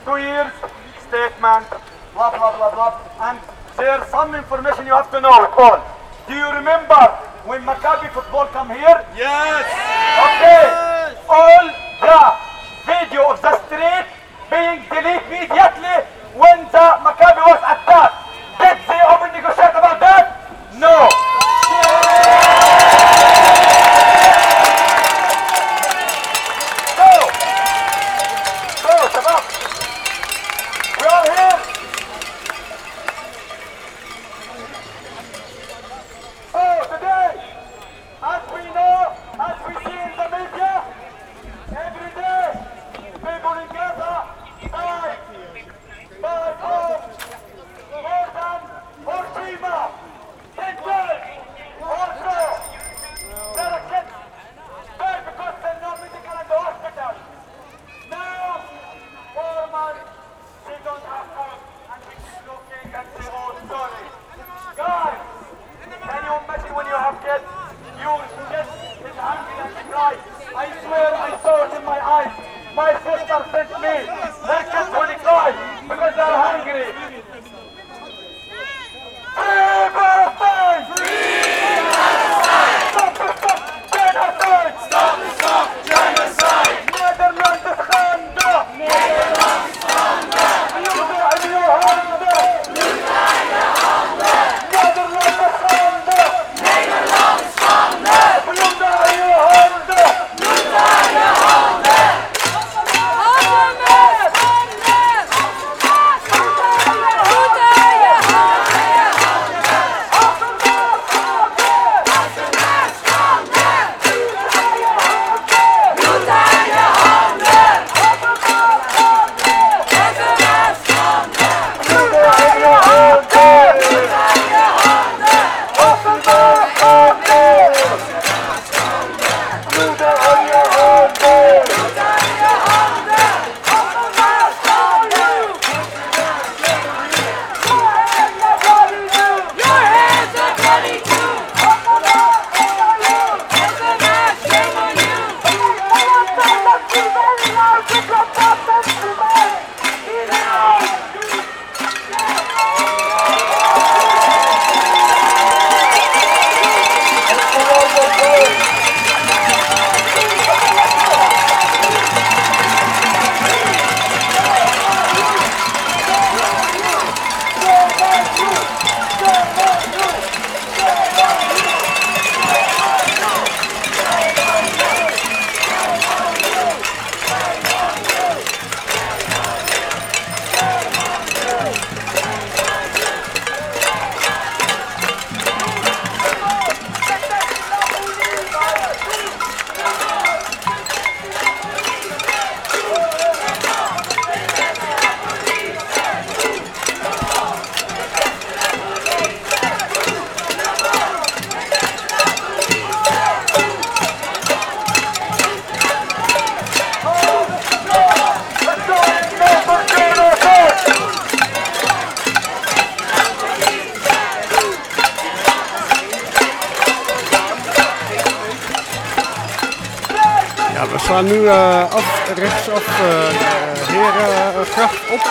Speaker 7: two years, statement, blah, blah, blah, blah. And there's some information you have to know it all. Do you remember when Maccabi football come here?
Speaker 1: Yes!
Speaker 7: Okay. All the video of the street being deleted immediately when the Maccabi was attacked. Did they open negotiate about that? No. So, so, Shabab, we are here. So today, as we know, as we see in the media, every day, people in Gaza die by bombs more than Hiroshima, Hitler, also. There are kids die because they're not medical in the hospital. Now, four months, they don't have food, and we keep looking and say, oh, sorry. Guys, can you imagine when you have kids? Your kid is hungry and they cry. I swear I saw it in my eyes. My sister sent me their kids when they cry because they are hungry. Free Palestine! Free Palestine! Stop the stop genocide! Stop the stop genocide! Nederland is gaande! Nederland is gaande! Bloed in je handen! Bloed in je handen! Nederland is gaande! Nederland is gaande! Bloed in je handen! Bloed in je handen!
Speaker 2: We slaan nu uh, af, rechtsaf uh, de Herengracht op.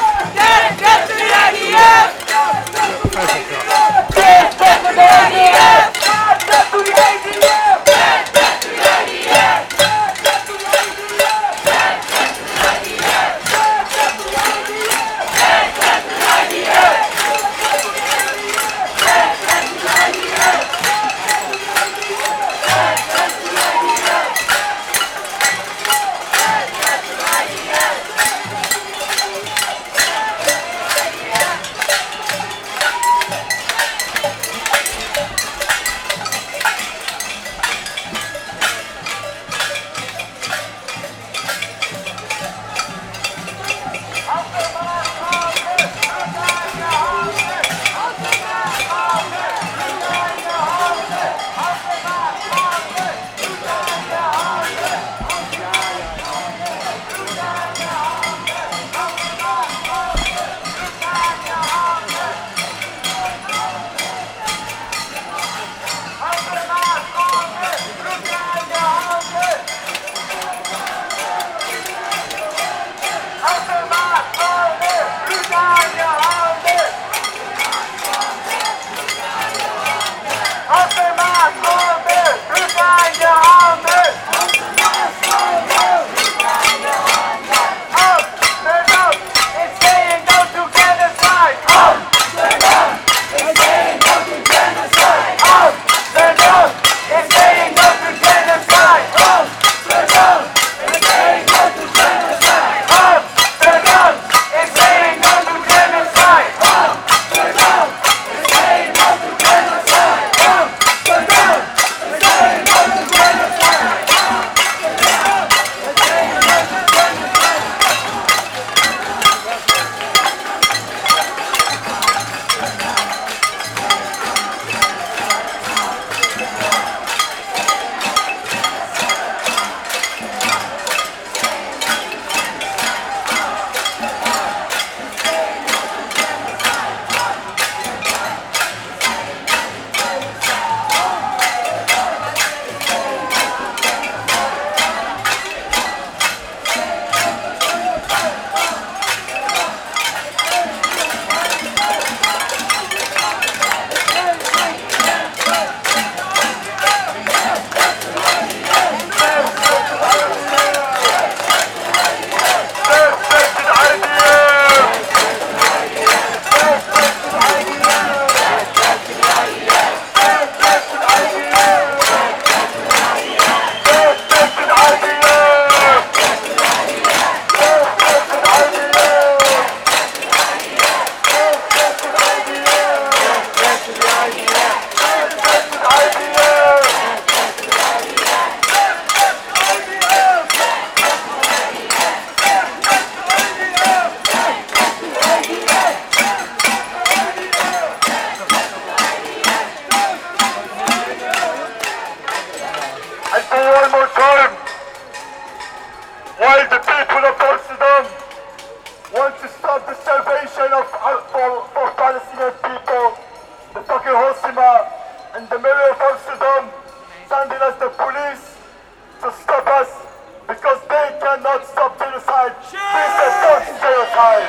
Speaker 7: stop the salvation of for, for Palestinian people. The fucking Hosima and the mayor of Amsterdam sending us the police to stop us because they cannot stop genocide. This is not genocide.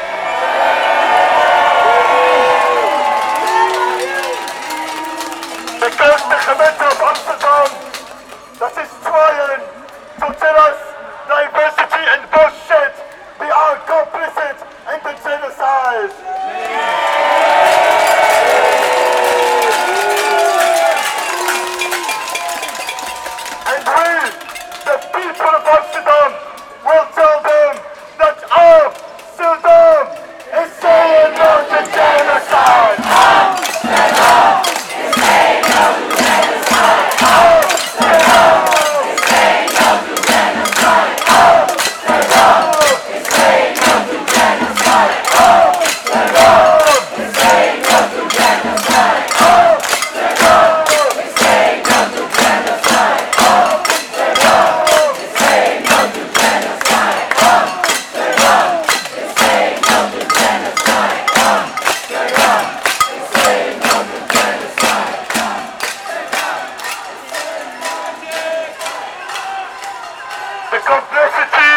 Speaker 7: Because the gemeente of Amsterdam that is trying to tell us diversity and bullshit, they are complicit in the genocide. And we, the people of Amsterdam, will tell them that Amsterdam is saying no to genocide. Amsterdam is saying no to genocide. Amsterdam is saying no to genocide. Amsterdam is saying no to genocide. Amsterdam is saying no to genocide. Amsterdam is saying no to genocide. Amsterdam is saying no to genocide. Amsterdam is saying no to genocide. Amsterdam is saying no to genocide. The complicity,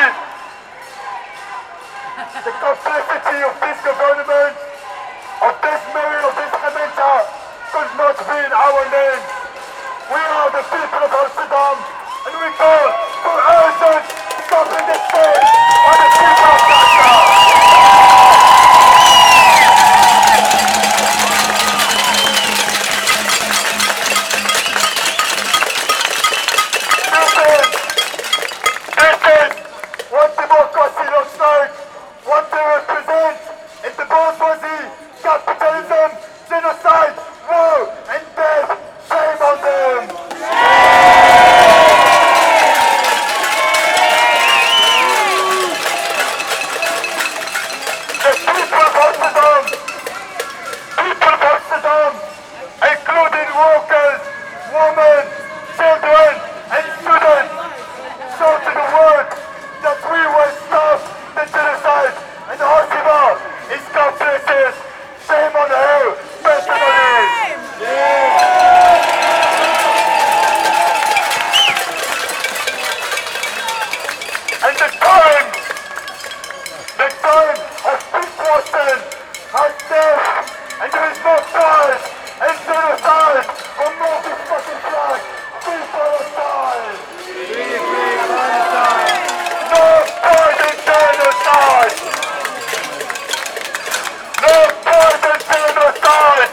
Speaker 7: the complicity of this government, of this mayor, of this gemeente, could not be in our name. We are the people of Amsterdam, and we call for urgent stopping the state on the people of Gaza. This is what democracy looks like, what they represent in the bourgeoisie, capitalism, genocide, war, and death. Shame on them! The people of Amsterdam, people of Amsterdam, including workers, women, children, and students, show to the world that we will stop the genocide, and Hosima is complicit. Shame on her, personally. And the time, the time of peacewashing has death, and there is no choice in genocide or more this fucking flag. Free Palestine! No further genocide! No further genocide!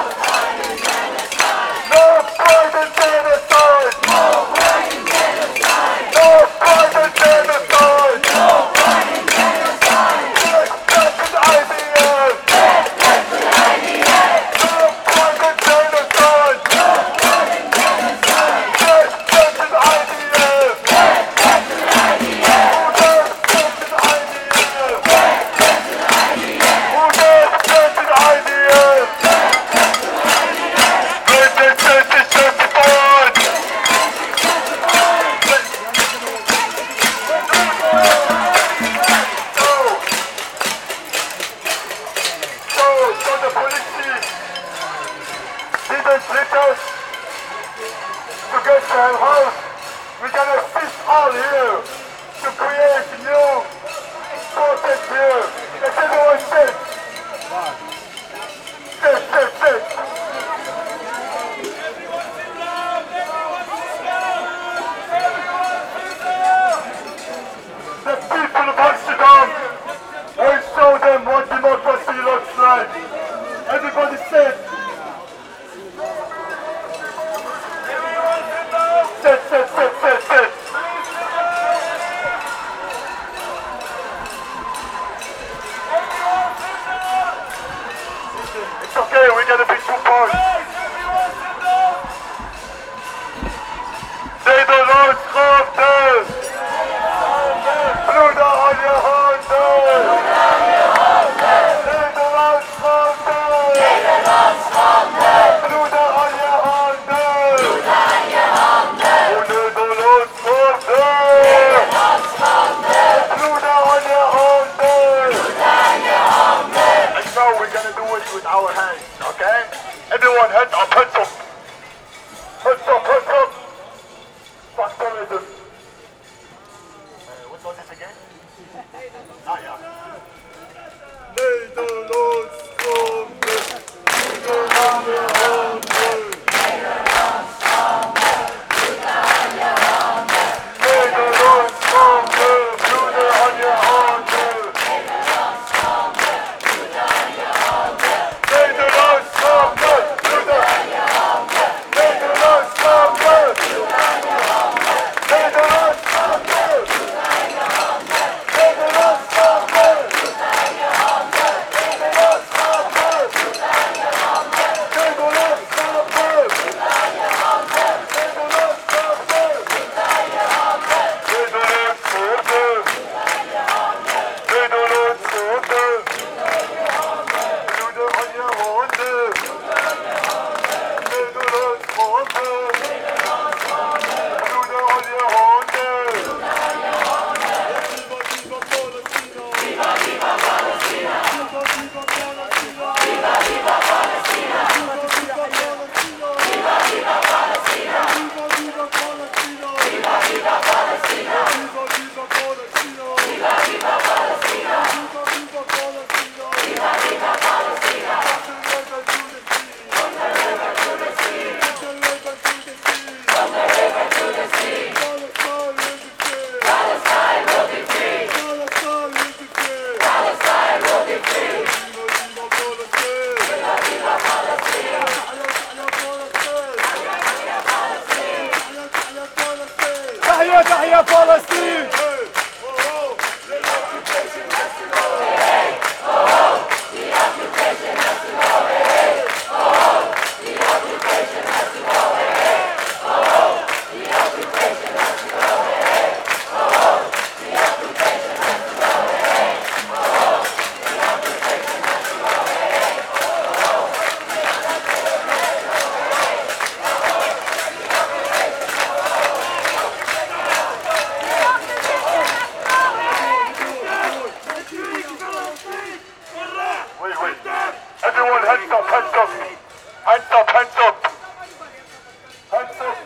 Speaker 7: No further genocide! No further genocide! No further genocide! No further genocide! Back to the I D F! Back to the I D F! No further genocide! No further genocide! Back to the I D F! Back to the I D F! Who does back to the I D F? Back to the I D F! Who does back to the I D F? Resistance is justified! So, so, so the police didn't let us to get to our house. We're gonna sit all here to create new protest here. Let everyone sit. Sit, sit, sit. The people of Amsterdam, I show them what democracy looks like. Everybody sit. Sit, sit, sit, sit, sit. It's okay, we're gonna be two parts. Say the Lord's Grafte! Bruder an je handen! Nederlands Grafte! Bruder an je handen! Nederlands Grafte! Bruder an je handen! salute with our hands, okay? Everyone, hands up, hands up. Hands up, hands up. Faster rhythm. Uh, what was this again? Ah, yeah. Nederlands stroomde, Nederlandse handen. Nederlands stroomde, bloeden aan je handen. Nederlands stroomde, bloeden aan je handen. Nederlands stroomde, bloeden aan je handen. Nederlands stroomde, bloeden aan je handen. Nederlands stroomde, bloeden aan je handen. Nederlands stroomde, bloeden aan je handen. Nederlands stroomde, bloeden aan je handen. Nederlands stroomde, bloeden aan je handen. Nederlands stroomde, bloeden aan je handen. Nederlands stroomde, bloeden aan je handen. Nederlands stroomde, bloeden aan je handen. Nederlands stroomde, bloeden aan je handen. Bloeden aan je handen. Bloeden aan je handen. Nederlands stroomde, Nederlands stroomde, bloeden aan je handen. Bloeden aan je handen. Viva, viva Palestina. Viva, viva Palestina. Viva, viva Palestina. Viva, viva Palestina. Viva, viva Palestina. Viva, viva Palestina. Viva, viva Palestina. Viva, viva Palestina. Viva, viva Palestina. Viva, viva Palestina. Viva, viva Palestina. From the river to the sea. From the river to the sea. From the river to the sea. Palestine will be free. Palestine will be free. Viva, viva Palestina.
Speaker 4: تحيا تحيا فلسطين.
Speaker 7: Wait, wait. Everyone, hands up, hands up. Hands up, hands up. Hands up.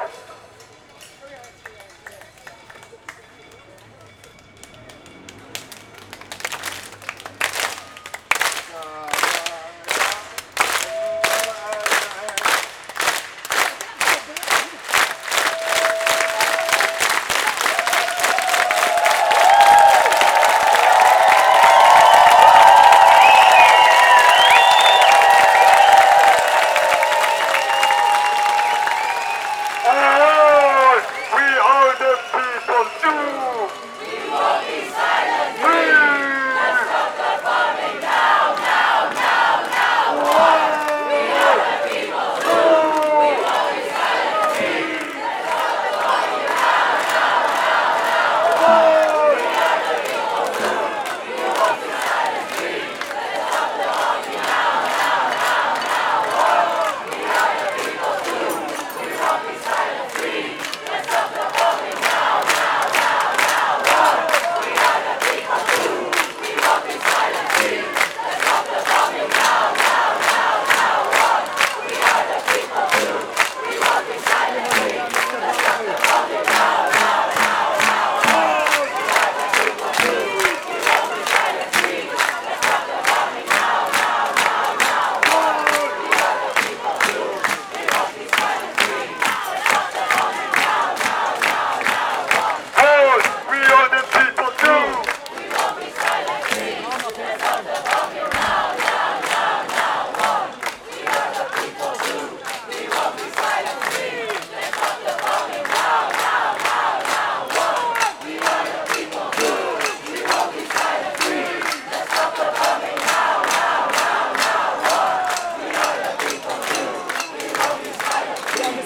Speaker 7: Hey, we are the people too. We won't be silent. Let's stop the bombing now, now, now, now. We are the people too. We won't be silent. Let's stop the bombing now, now, now, now. We are the people too. We won't be silent. Let's stop the bombing now, now, now, now. We are the people too. We won't be silent. Let's stop the bombing now, now, now, now. We are the people too. We won't be silent. Let's stop the bombing now, now, now, now. We are the people too. We won't be silent. Let's stop the bombing now, now, now, now. We are the people too. We won't be silent. Let's stop the bombing now, now, now, now. We are the people too. We won't be silent. Let's stop the bombing now, now, now, now. Hey, we are the people too. We won't be silent. Let's stop the bombing now, now, now, now. We are the people too. We won't be silent. Let's stop the bombing now, now, now, now. We are the people too. We won't be silent. Let's stop the bombing now, now, now, now. We are the people too. We won't be silent.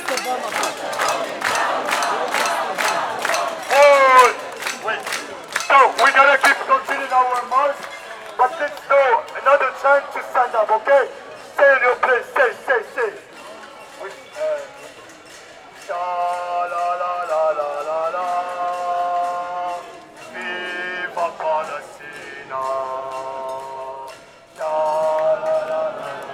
Speaker 7: Hey, wait. So we gotta keep continuing our march, but let's do another chance to stand up, okay? Stay in your place. Stay, stay, stay. We, uh, sha la la la la la la. Viva Palestina. Sha la la la la.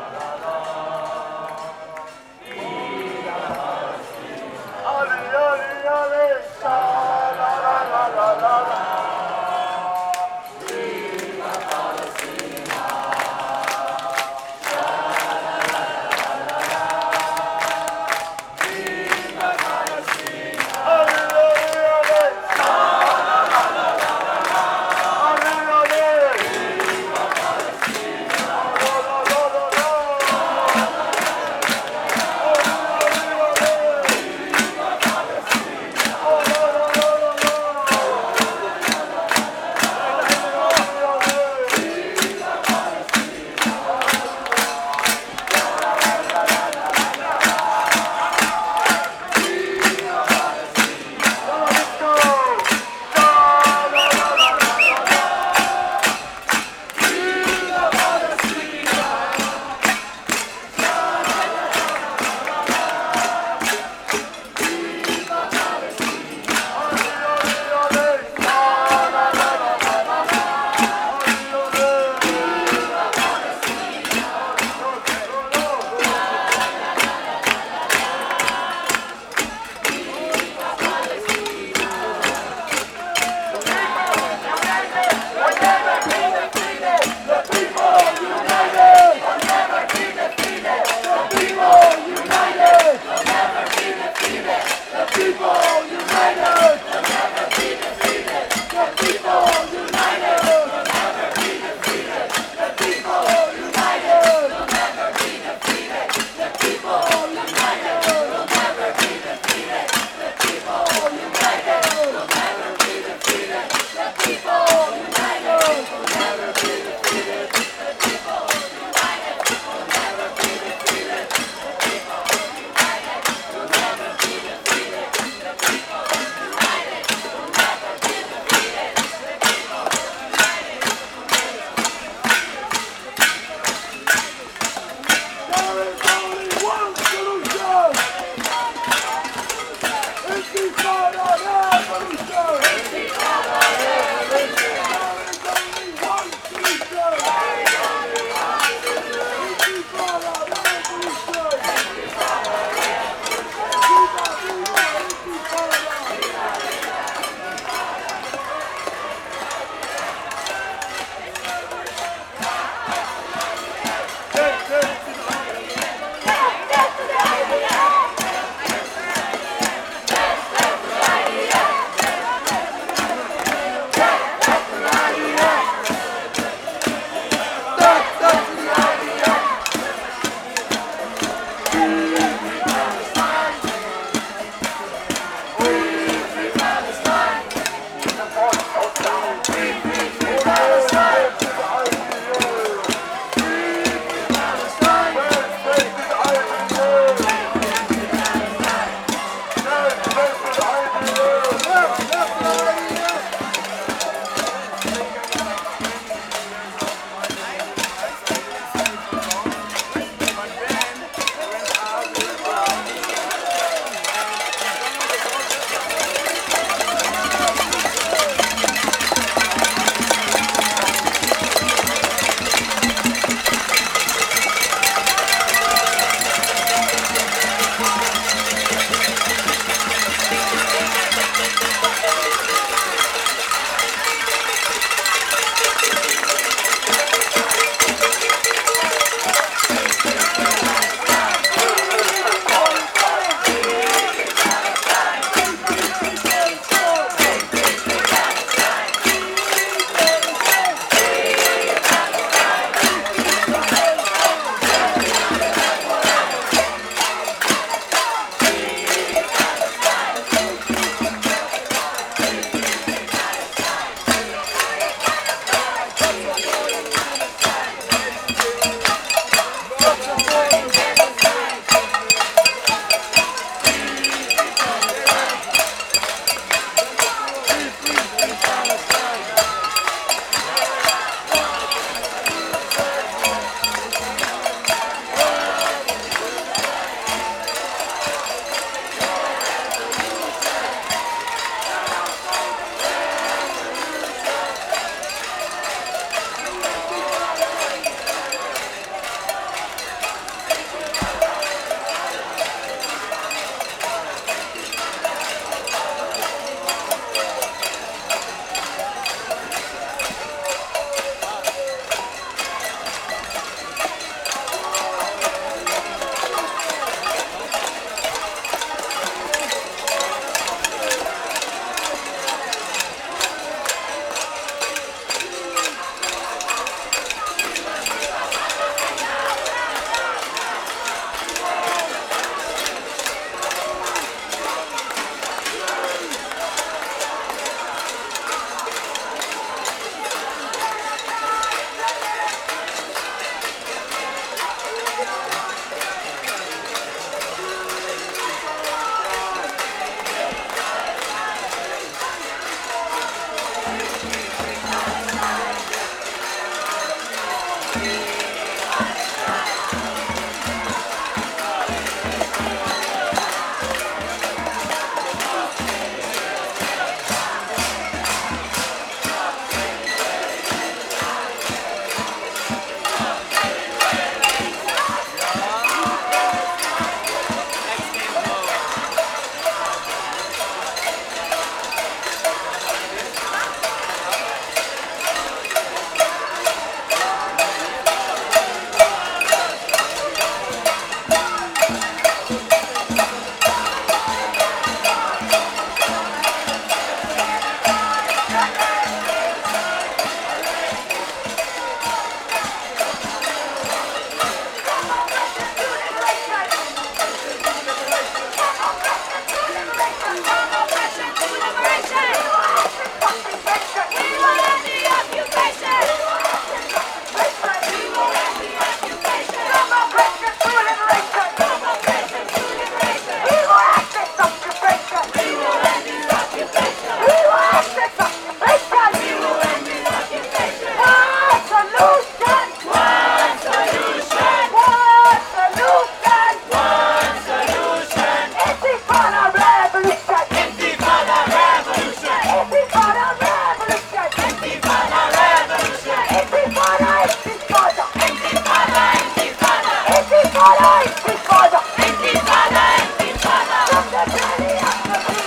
Speaker 7: Intifada!
Speaker 6: Intifada, intifada.
Speaker 7: Stop the dirty assassin!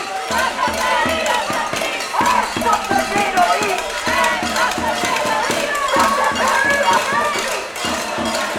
Speaker 7: Stop the terrorism! Stop the dirty assassin!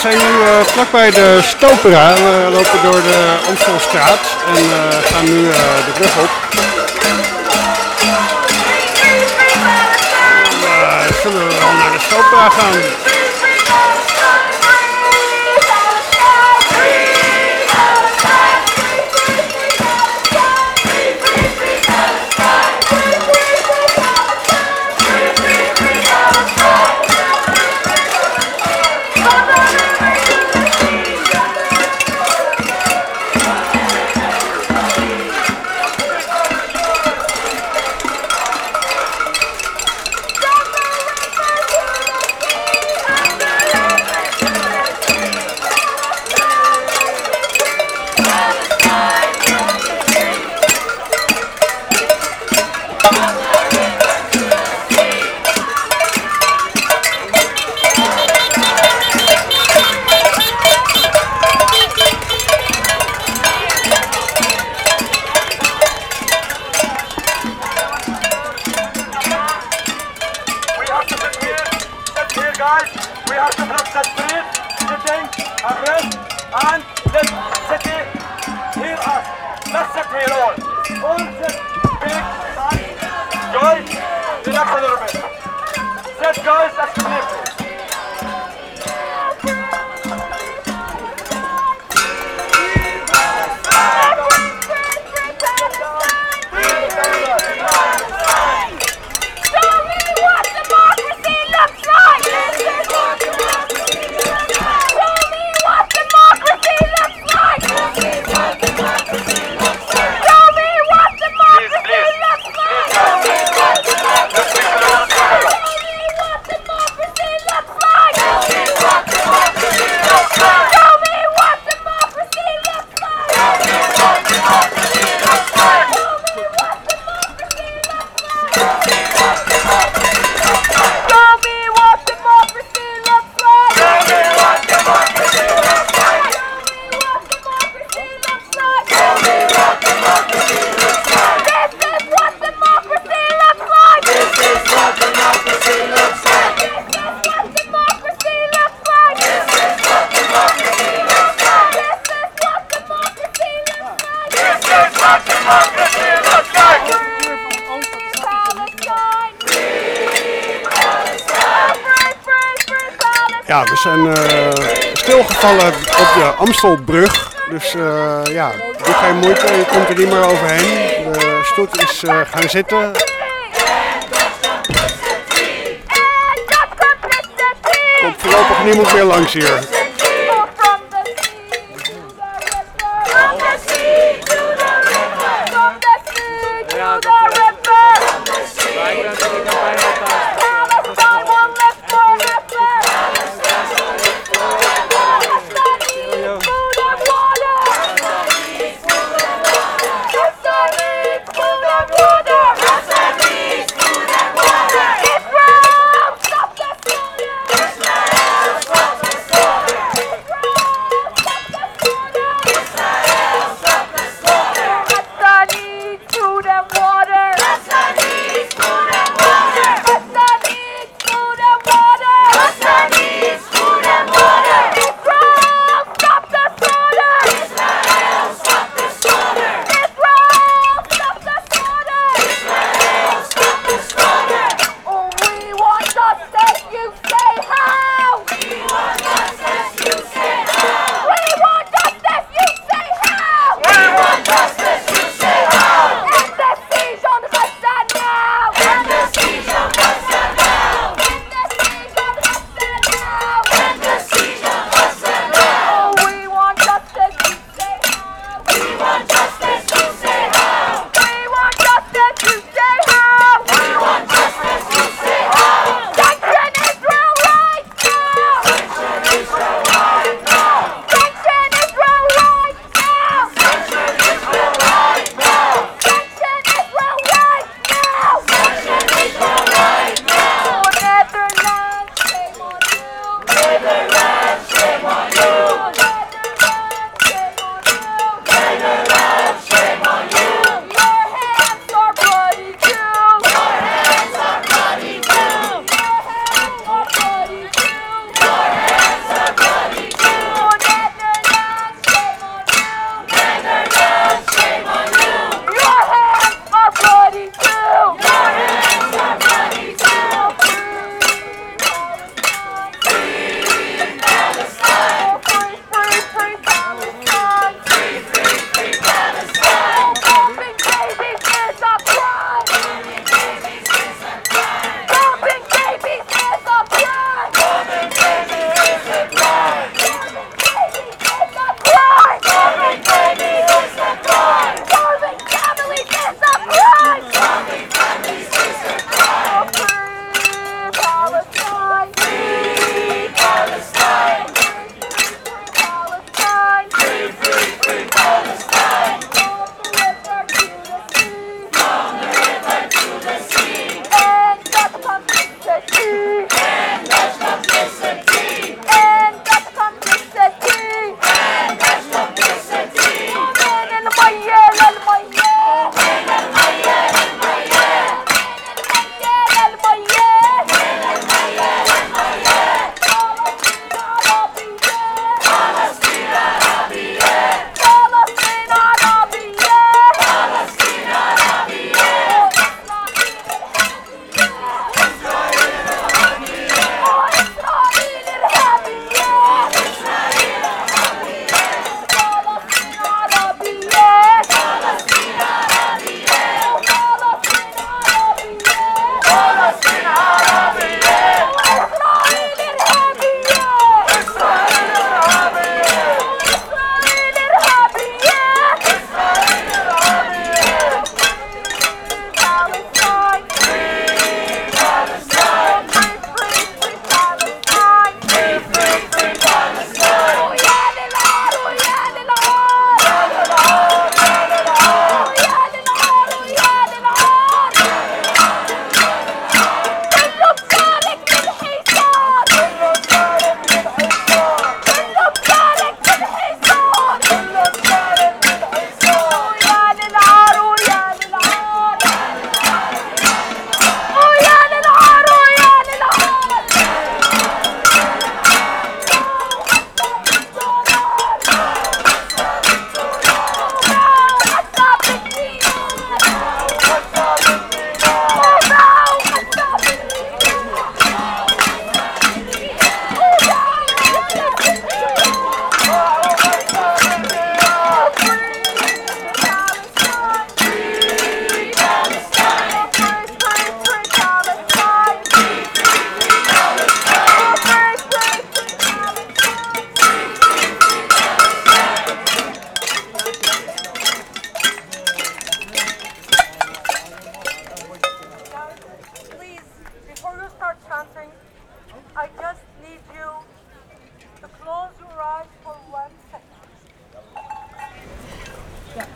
Speaker 2: zijn nu uh, vlakbij de Stopera. We lopen door de Amstelstraat en uh, gaan nu uh, de brug op. En, uh, zullen we wel naar de Stopera gaan?
Speaker 7: We have to block the street, sitting, arrest, and let city hear us. Let's sit here all. All sit, big, and Joy, relax a little bit. Sit guys, that's the name.
Speaker 2: Ja, we zijn uh, stilgevallen op de Amstelbrug. Dus uh, ja, doe geen moeite, je komt er niet meer overheen. De stoet is uh, gaan zitten. Komt voorlopig niemand meer langs hier.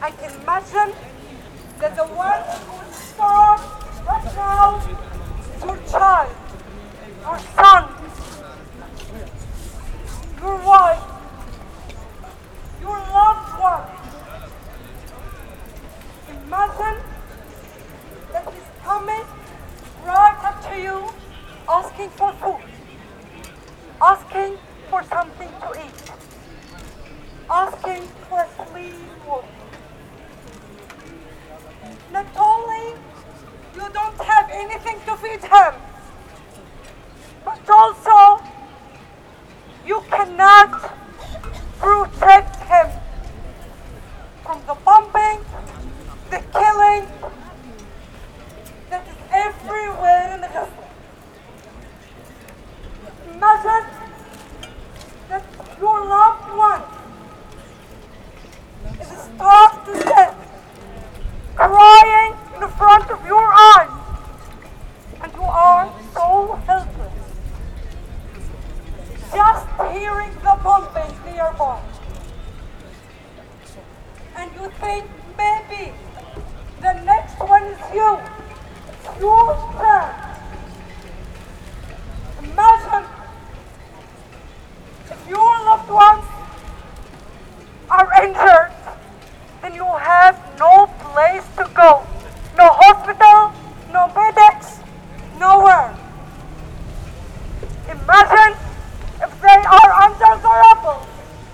Speaker 8: I can imagine that the one who is starved right now is your child, your son, your wife, your loved one. Imagine that he's coming right up to you, asking for food, asking for something to eat, asking for a clean water. Not only you don't have anything to feed him, but also you cannot protect him from the bombing, the killing that is everywhere in Gaza. Imagine that your loved one is starved to death, crying in front of your eyes, and you are so helpless. Just hearing the bombing nearby. And you think maybe the next one is you. It's your turn. Imagine if your loved ones are injured, then you have no place to go. No hospital, no medics, nowhere. Imagine if they are under the rubble.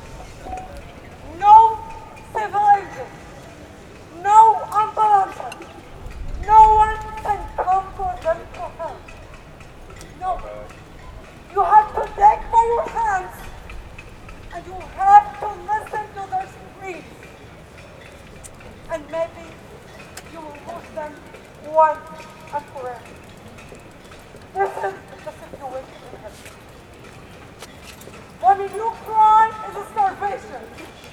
Speaker 8: No civil agents, no ambulances, no one can come for them to help. No. You have to take by your hands and you have to listen to their screams. And maybe you will lose them once and forever. This is the situation in Gaza. When a new crime is a starvation,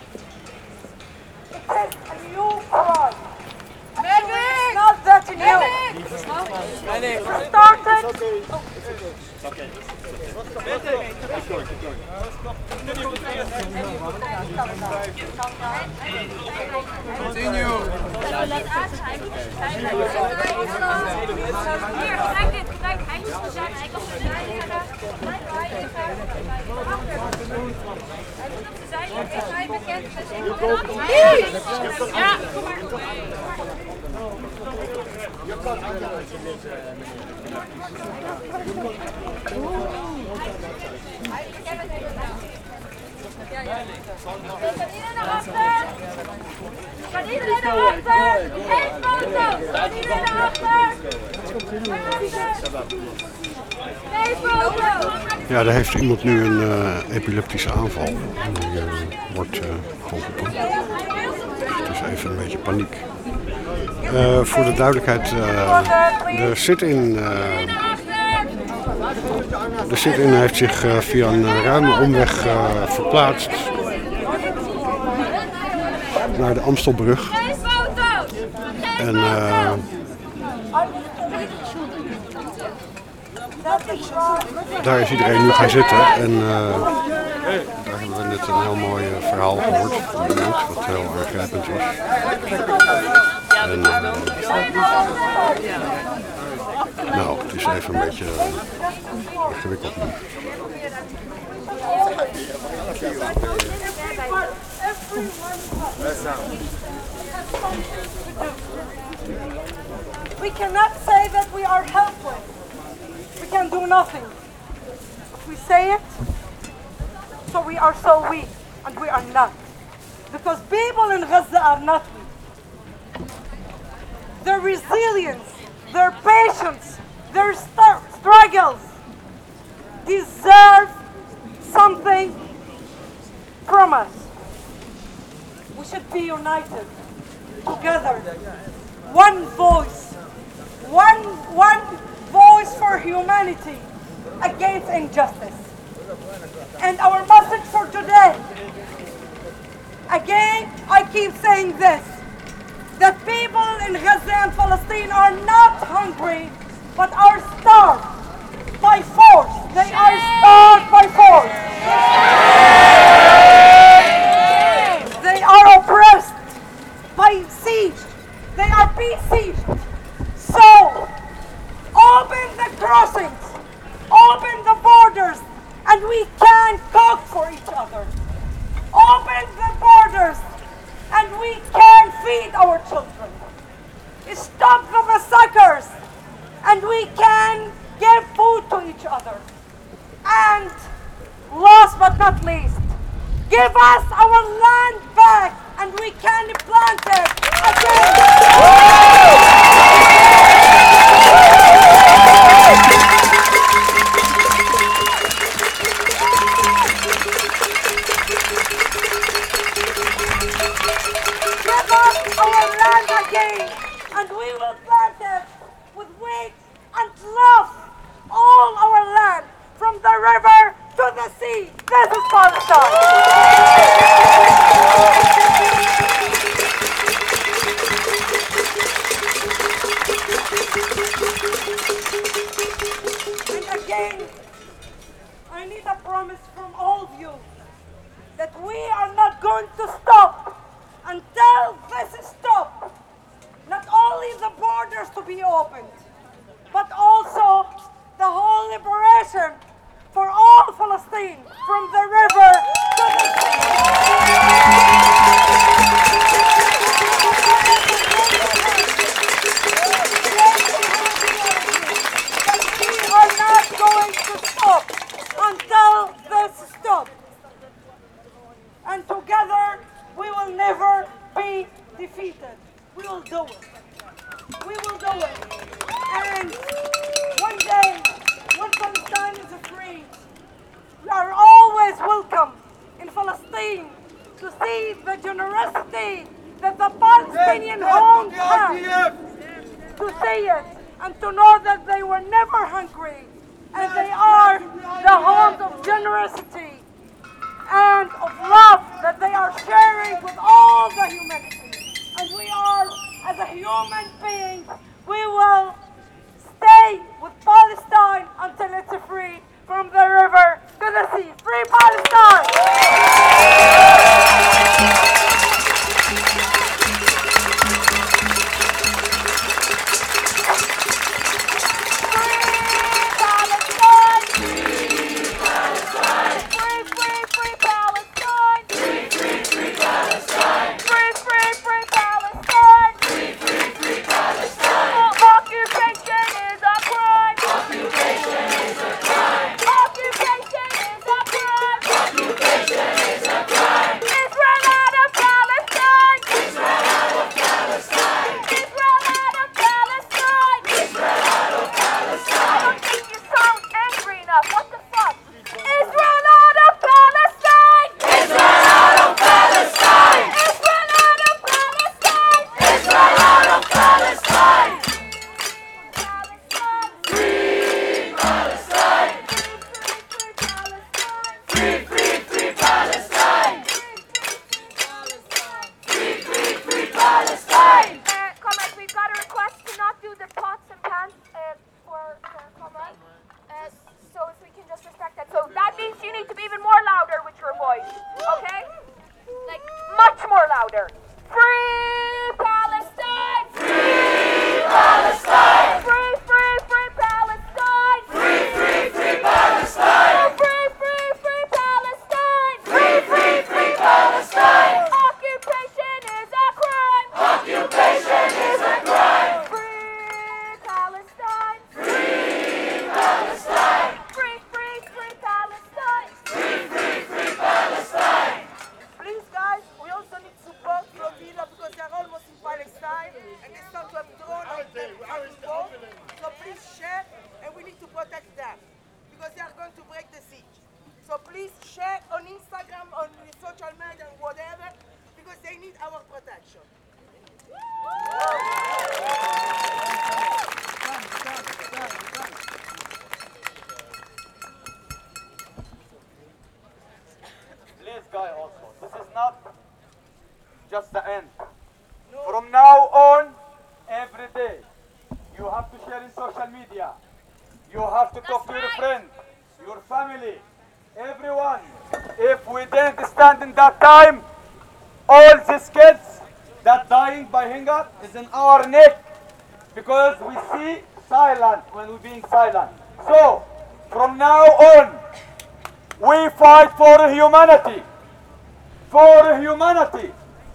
Speaker 8: it is a new crime. Actually, it's not that new. It started.
Speaker 6: Hier, kijk dit, kijk, hij is gezegd, hij kan het zeggen. Ik ga je bekend, ja, kom maar. Kan iedereen naar achter? Eén foto! Kan iedereen naar achter? Nee, foto!
Speaker 2: Ja, daar heeft iemand nu een uh, epileptische aanval. En die uh, wordt uh, geholpen. Het is even een beetje paniek. Uh, voor de duidelijkheid, uh, de sit-in uh, de sit-in heeft zich uh, via een ruime omweg uh, verplaatst naar de Amstelbrug. En uh, daar is iedereen nu gaan zitten. En uh, daar hebben we net een heel mooi uh, verhaal gehoord van iemand, wat heel aangrijpend was. En, uh, nou, het is even een beetje uh, ingewikkeld nu.
Speaker 8: We cannot say that we are helpless. We can do nothing. We say it, so we are so weak, and we are not. Because people in Gaza are not weak. Their resilience, their patience, their st- struggles deserve something from us. We should be united, together. One voice, one, one voice for humanity against injustice. And our message for today, again, I keep saying this, that people in Gaza and Palestine are not hungry, but are starved by force. They are starved by force. They are oppressed by crossings, open the borders, and we can cook for each other. Open the borders, and we can feed our children. Stop the massacres, and we can give food to each other. And last but not least, give us our land back, and we can plant it again. Give us our land again, and we will plant it with wheat and love all our land, from the river to the sea. This is Palestine. And again, I need a promise from all of you that we are not going to stop until this is stopped. Not only the borders to be opened, but also the whole liberation for all Palestine, from the river to the sea. But we are not going to stop until this stops. And together we will never be defeated. We will do it. We will do it. And one day, when Palestine is free, we are always welcome in Palestine to see the generosity that the Palestinian homes have, to see it and to know that they were never hungry, and they are the homes of generosity and of love that they are sharing with all the humanity. And we are, as a human being, we will stay with Palestine until it's free, from the river to the sea. Free Palestine!
Speaker 7: Just the end. From now on, every day, you have to share in social media. You have to talk to your friend, your family, everyone. If we didn't stand in that time, all these kids that dying by hunger is in our neck, because we see silent when we're being silent. So, from now on, we fight for humanity. For humanity.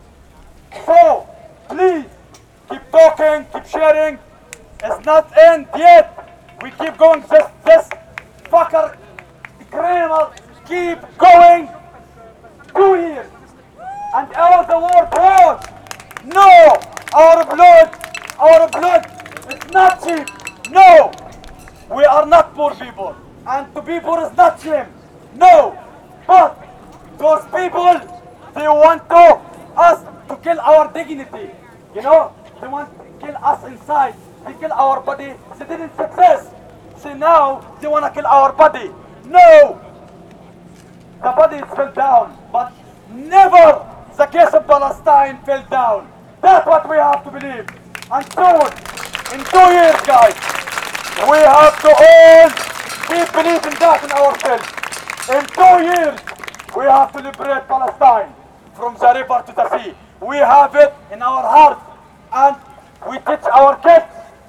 Speaker 7: So, please, keep talking, keep sharing. It's not end yet. We keep going. This, this fucker, criminal, keep going. Two years. And all the world wants. No, our blood, our blood, it's not cheap. No, we are not poor people. And to be poor is not shame. No, but those people, they want to us to kill our dignity. You know, they want to kill us inside. They kill our body. They didn't success. So now they want to kill our body. No, the body is fell down, but never the case of Palestine fell down. That's what we have to believe. And soon, in two years, guys, we have to all keep believing that in ourselves. In two years, we have to liberate Palestine from the river to the sea. We have it in our heart, and we teach our kids.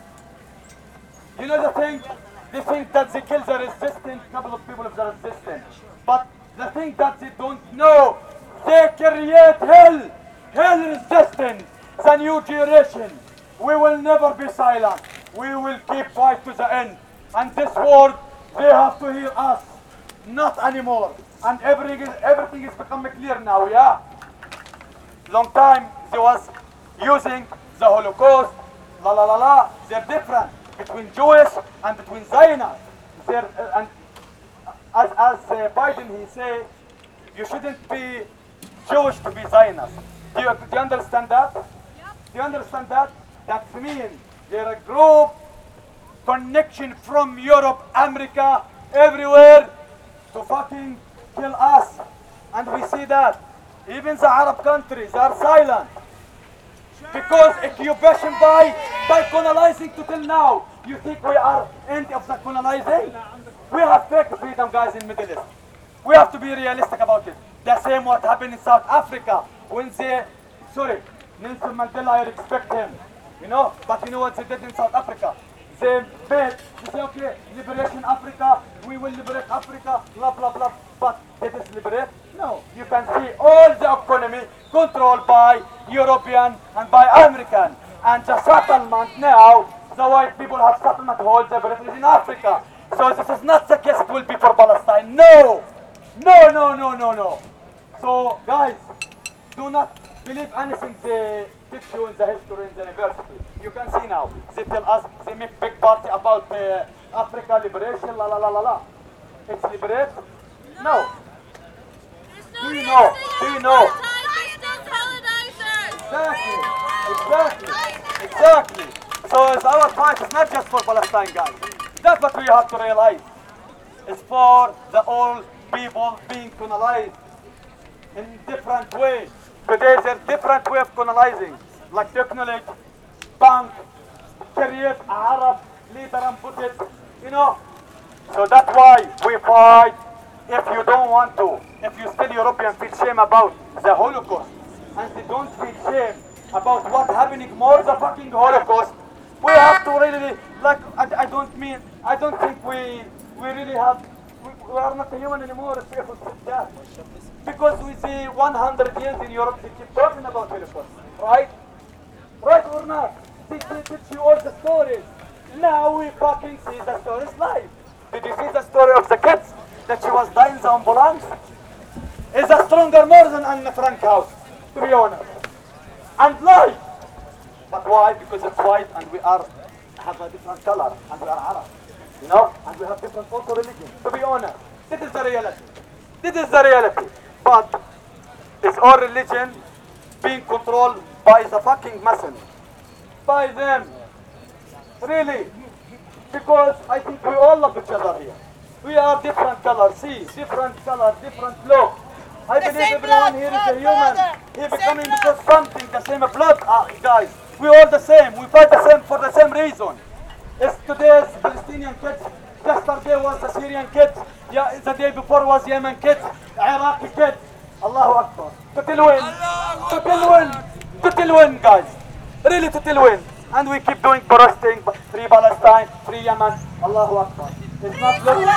Speaker 7: You know the thing? They think that they kill the resistance, couple of people of the resistance. But the thing that they don't know, they create hell, hell resistance, the new generation. We will never be silent. We will keep fight to the end. And this world, they have to hear us, not anymore. And everything is, everything is becoming clear now, yeah? Long time, they was using the Holocaust, la la la la, they're different between Jewish and between Zionists. They're, uh, and as, as uh, Biden, he say, you shouldn't be Jewish to be Zionist. Do you, do you understand that? Yep. Do you understand that? That means they're a group, connection from Europe, America, everywhere to fucking kill us. And we see that. Even the Arab countries are silent. Because occupation by, by colonizing to till now. You think we are end of the colonizing? We have fake freedom, guys, in Middle East. We have to be realistic about it. The same what happened in South Africa when they, sorry, Nelson Mandela, I respect him, you know, but you know what they did in South Africa? They made, they say, okay, liberation Africa, we will liberate Africa, blah, blah, blah, but did it liberate? No. You can see all the economy controlled by European and by American. And the settlement now, the white people have settlement holds everything in Africa. So this is not the case it will be for Palestine. No! No, no, no, no, no. So, guys, do not believe anything they teach you in the history in the university. You can see now, they tell us, they make big party about uh, Africa liberation, la la la la la. It's liberate? No. Do you know? Do you know? Exactly, exactly, exactly. So it's our fight is not just for Palestine, guys. That's what we have to realize. It's for the all people being colonized in different ways. Today there's different way of colonizing, like technology, bank, create Arab leader and put it, you know. So that's why we fight. If you don't want to, if you still European feel shame about the Holocaust, and they don't feel shame about what happening more the fucking Holocaust, we have to really, like, I, I don't mean, I don't think we, we really have, we, we are not human anymore if people say that. Because we see one hundred years in Europe, they keep talking about Holocaust, right? Right or not? They, they teach you all the stories. Now we fucking see the stories live. Did you see the story of the kids that she was dying in the ambulance? Is a stronger more than Anne Frank house, to be honest. And live. But why? Because it's white and we are have a different color and we are Arab. You know? And we have different also religion. To be honest, this is the reality. This is the reality. But is our religion being controlled by the fucking Masons? By them. Really. Because I think we all love each other here. We are different colors, see, different color, different look. I
Speaker 8: The
Speaker 7: believe
Speaker 8: same
Speaker 7: everyone
Speaker 8: blood,
Speaker 7: here is
Speaker 8: blood,
Speaker 7: a human.
Speaker 8: brother.
Speaker 7: He
Speaker 8: Same
Speaker 7: becoming
Speaker 8: blood.
Speaker 7: because something, the same blood, uh, guys. We all the same. We fight the same for the same reason. It's today's Palestinian kids. Yesterday was the Syrian kids. Yeah, the day before was Yemen kids, Iraqi kids. Allahu Akbar. To till win. To till win. To till win, guys. Really to till win. And we keep doing protesting. But free Palestine, free Yemen. Allahu Akbar. It's not looking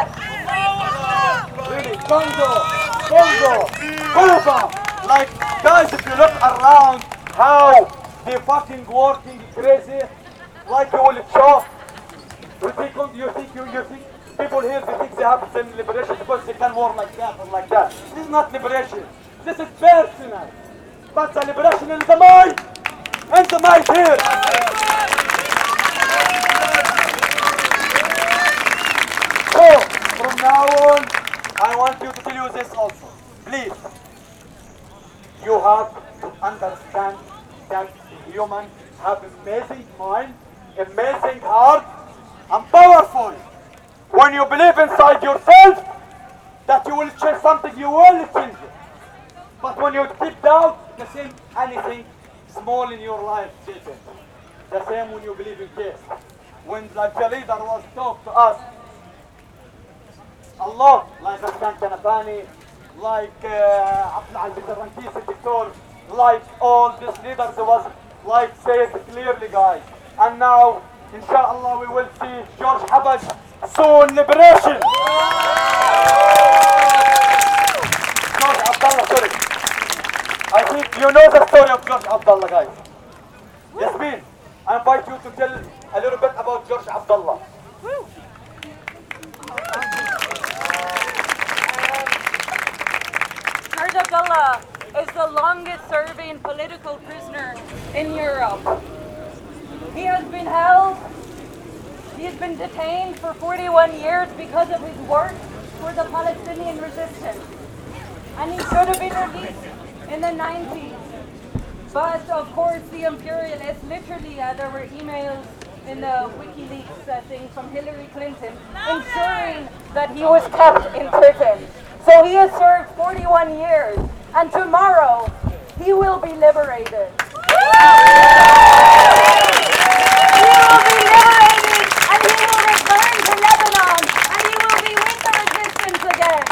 Speaker 7: really Congo, Congo, Cuba. Like guys, if you look around how they fucking working crazy, like you will choke. You think you think you, you think people here they think they have some liberation because they can war like that or like that. This is not liberation. This is personal. But the liberation in the mind, in the mind here. So from now on, I want you to tell you this also. Please, you have to understand that humans have amazing mind, amazing heart, and powerful. When you believe inside yourself that you will change something, you will change it. But when you deep down, the same anything small in your life, Satan. The same when you believe in this. When like the leader was talked to us, a lot, like Askan Kanafani, like uh, Abdul Aziz Al-Rantisi, the Doctor, like all these leaders was like say it clearly, guys. And now, inshallah, we will see George Habash soon liberation. George Abdullah, sorry. I think you know the story of George Abdullah, guys. Yasmin, I invite you to tell a little bit about George Abdullah.
Speaker 9: George Abdullah is the longest serving political prisoner in Europe. He has been held, he has been detained for forty-one years because of his work for the Palestinian resistance. And he should have been released in the nineties. But of course the imperialists, literally uh, there were emails in the WikiLeaks uh, thing from Hillary Clinton ensuring that he was kept in prison. So he has served forty-one years, and tomorrow he will be liberated. He will be liberated, and he will return to Lebanon, and he will be with the resistance again.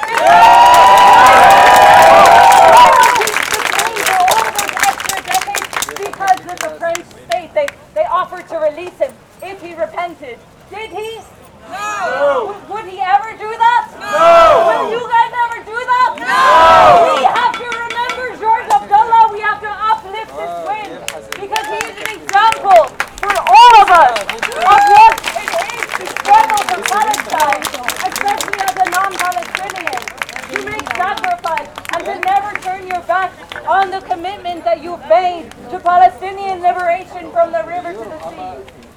Speaker 9: Because of the French state, they, they offered to release him if he repented. Did he? No! Would, would he ever do that? No! Will you guys ever do that? No! We have to remember George Abdullah. We have to uplift his win because he is an example for all of us of what it is to struggle for Palestine, especially as a non-Palestinian, to make sacrifice and to never turn your back on the commitment that you've made to Palestinian liberation from the river to the sea.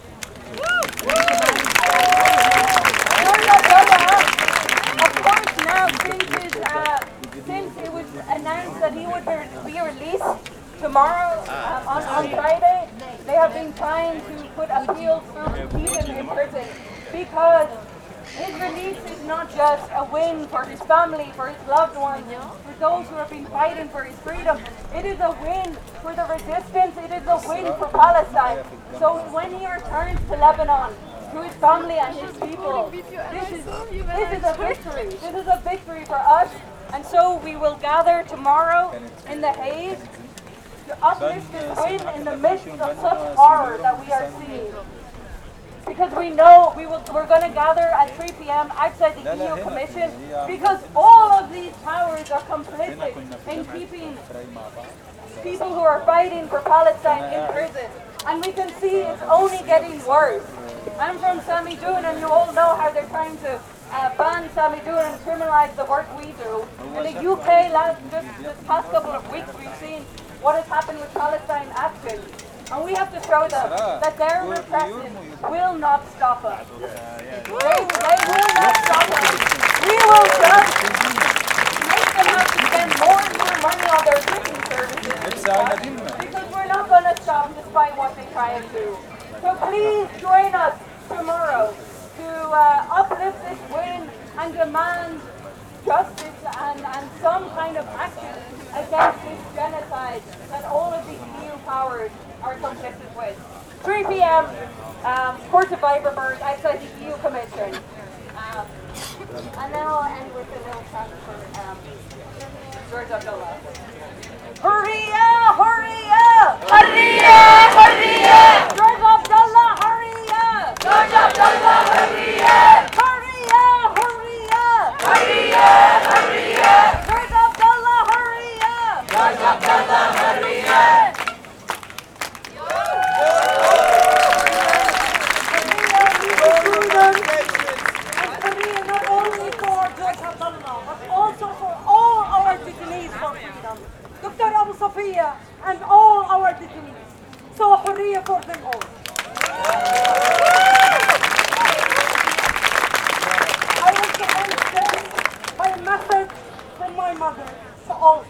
Speaker 9: George Abdullah, of course, now since, his, uh, since it was announced that he would be released tomorrow um, on, on Friday, they have been trying to put appeals through to keep him in prison because his release is not just a win for his family, for his loved ones, for those who have been fighting for his freedom. It is a win for the resistance. It is a win for Palestine. So when he returns to Lebanon, to his family and his people, this is, this is a victory. This is a victory for us. And so we will gather tomorrow in The Hague to uplift this win in the midst of such horror that we are seeing. Because we know we will, we're going to gather at three p m outside the E U Commission because all of these powers are complicit in keeping people who are fighting for Palestine in prison. And we can see it's only getting worse. I'm from Sami Doon, and you all know how they're trying to uh, ban Sami Doon and criminalize the work we do. In the U K, last, just this past couple of weeks, we've seen what has happened with Palestine Action. And we have to show them that their repression will not stop us. They, they will not stop us. We will just make them have to spend more and more money on their shipping services because we're not going to stop despite what they try and do. So please join us tomorrow to uh, uplift this win and demand justice and, and some kind of action against this genocide that all of these E U powers are complicit with. three p m Um, Court of Iverberg outside the E U Commission. Um, and then I'll end with a little chat for um, George Abdullah. Hurriya! Hurriya! Hurriya! Hurriya! George Abdullah! Hurriya!
Speaker 8: Doctor Abu Safia and all our detainees. So حرية for them all. I want to understand my message from my mother to all.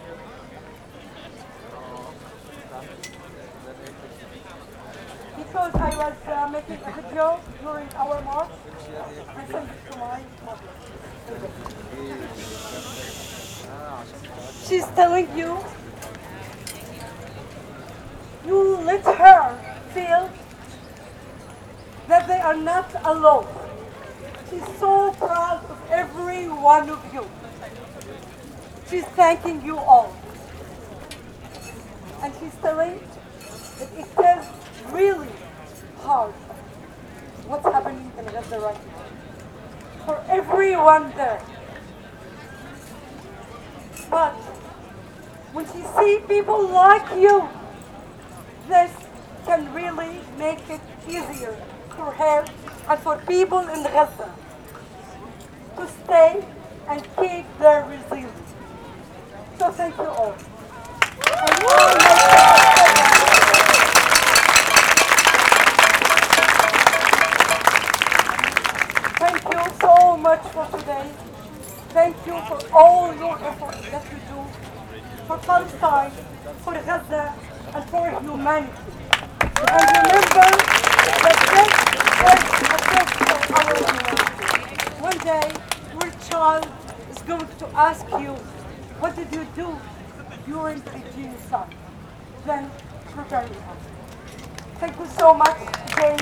Speaker 8: Because I was uh, making a video during our march, I sent it to my mother. She's telling you, you let her feel that they are not alone. She's so proud of every one of you. She's thanking you all. And she's telling that it is really hard what's happening in Gaza right now. For everyone there. But when she sees people like you, this can really make it easier for her and for people in Gaza to stay and keep their resilience. So thank you all. And all thank you so much for today. Thank you for all your efforts that you do for Palestine, for Gaza, and for humanity. And remember that this is a test for our humanity. One day, your child is going to ask you, what did you do during the genocide? Then prepare yourself. Thank you so much, Jane.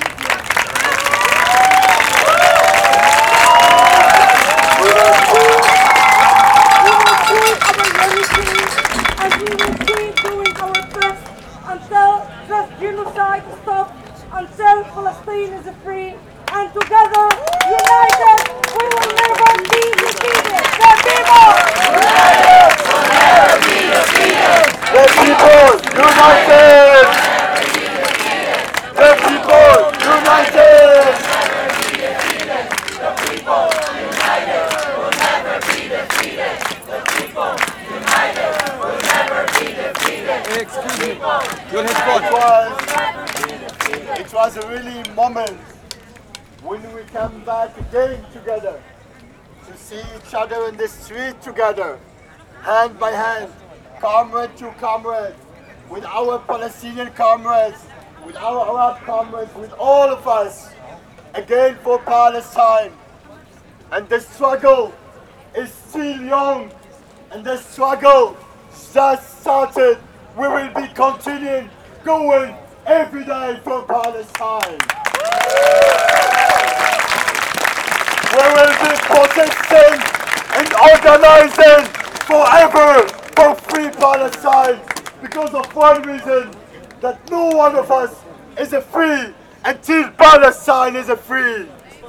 Speaker 8: And we will keep doing our best until this genocide stops, until Palestine is free, and together, united, we will never be defeated. The people!
Speaker 7: United will never be defeated! The people united! The people united! The people united will never be defeated! The people united will never be defeated!
Speaker 1: Excuse me.
Speaker 7: Your headphones. It was a really moment when we come back again together to see each other in the street together, hand by hand, comrade to comrade, with our Palestinian comrades, with our Arab comrades, with all of us, again for Palestine. And the struggle is still young, and the struggle just started. We will be continuing going every day for Palestine. We will be protesting and organizing forever for free Palestine, because of one reason, that no one of us is a free until Palestine is a free.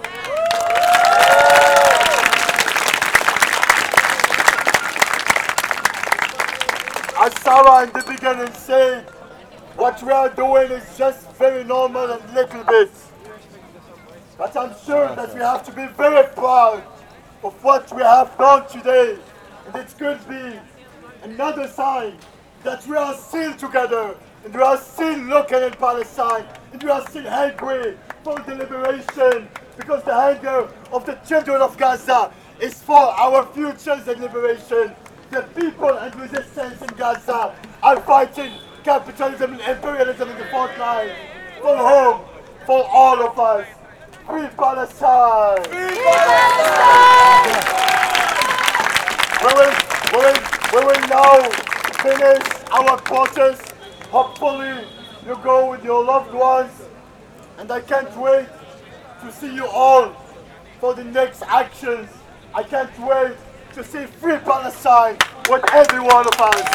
Speaker 7: As Sarah in the beginning said, what we are doing is just very normal and little bit. But I'm sure that we have to be very proud of what we have done today. And it could be another sign that we are still together, and we are still looking in Palestine, and we are still hungry for the liberation, because the hunger of the children of Gaza is for our futures and liberation. The people and resistance in Gaza are fighting capitalism and imperialism in the front line. For whom? For all of us. Free Palestine! Free Palestine! We will, we will, we will now finish our protest. Hopefully you go with your loved ones, and I can't wait to see you all for the next actions. I can't wait to see free Palestine with every one of us.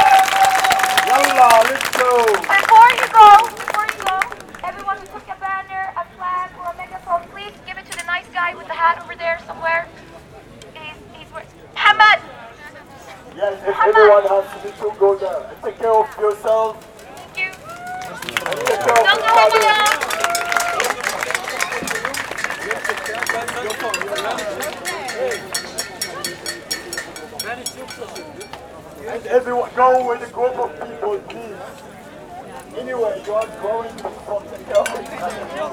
Speaker 7: Yalla, let's go.
Speaker 9: Before you go, before you go, everyone who took a banner
Speaker 7: everyone has to go there. Take care of yourself. And take care of each other. And everyone go with a group of people, please. Anyway, you are going to take care of each other.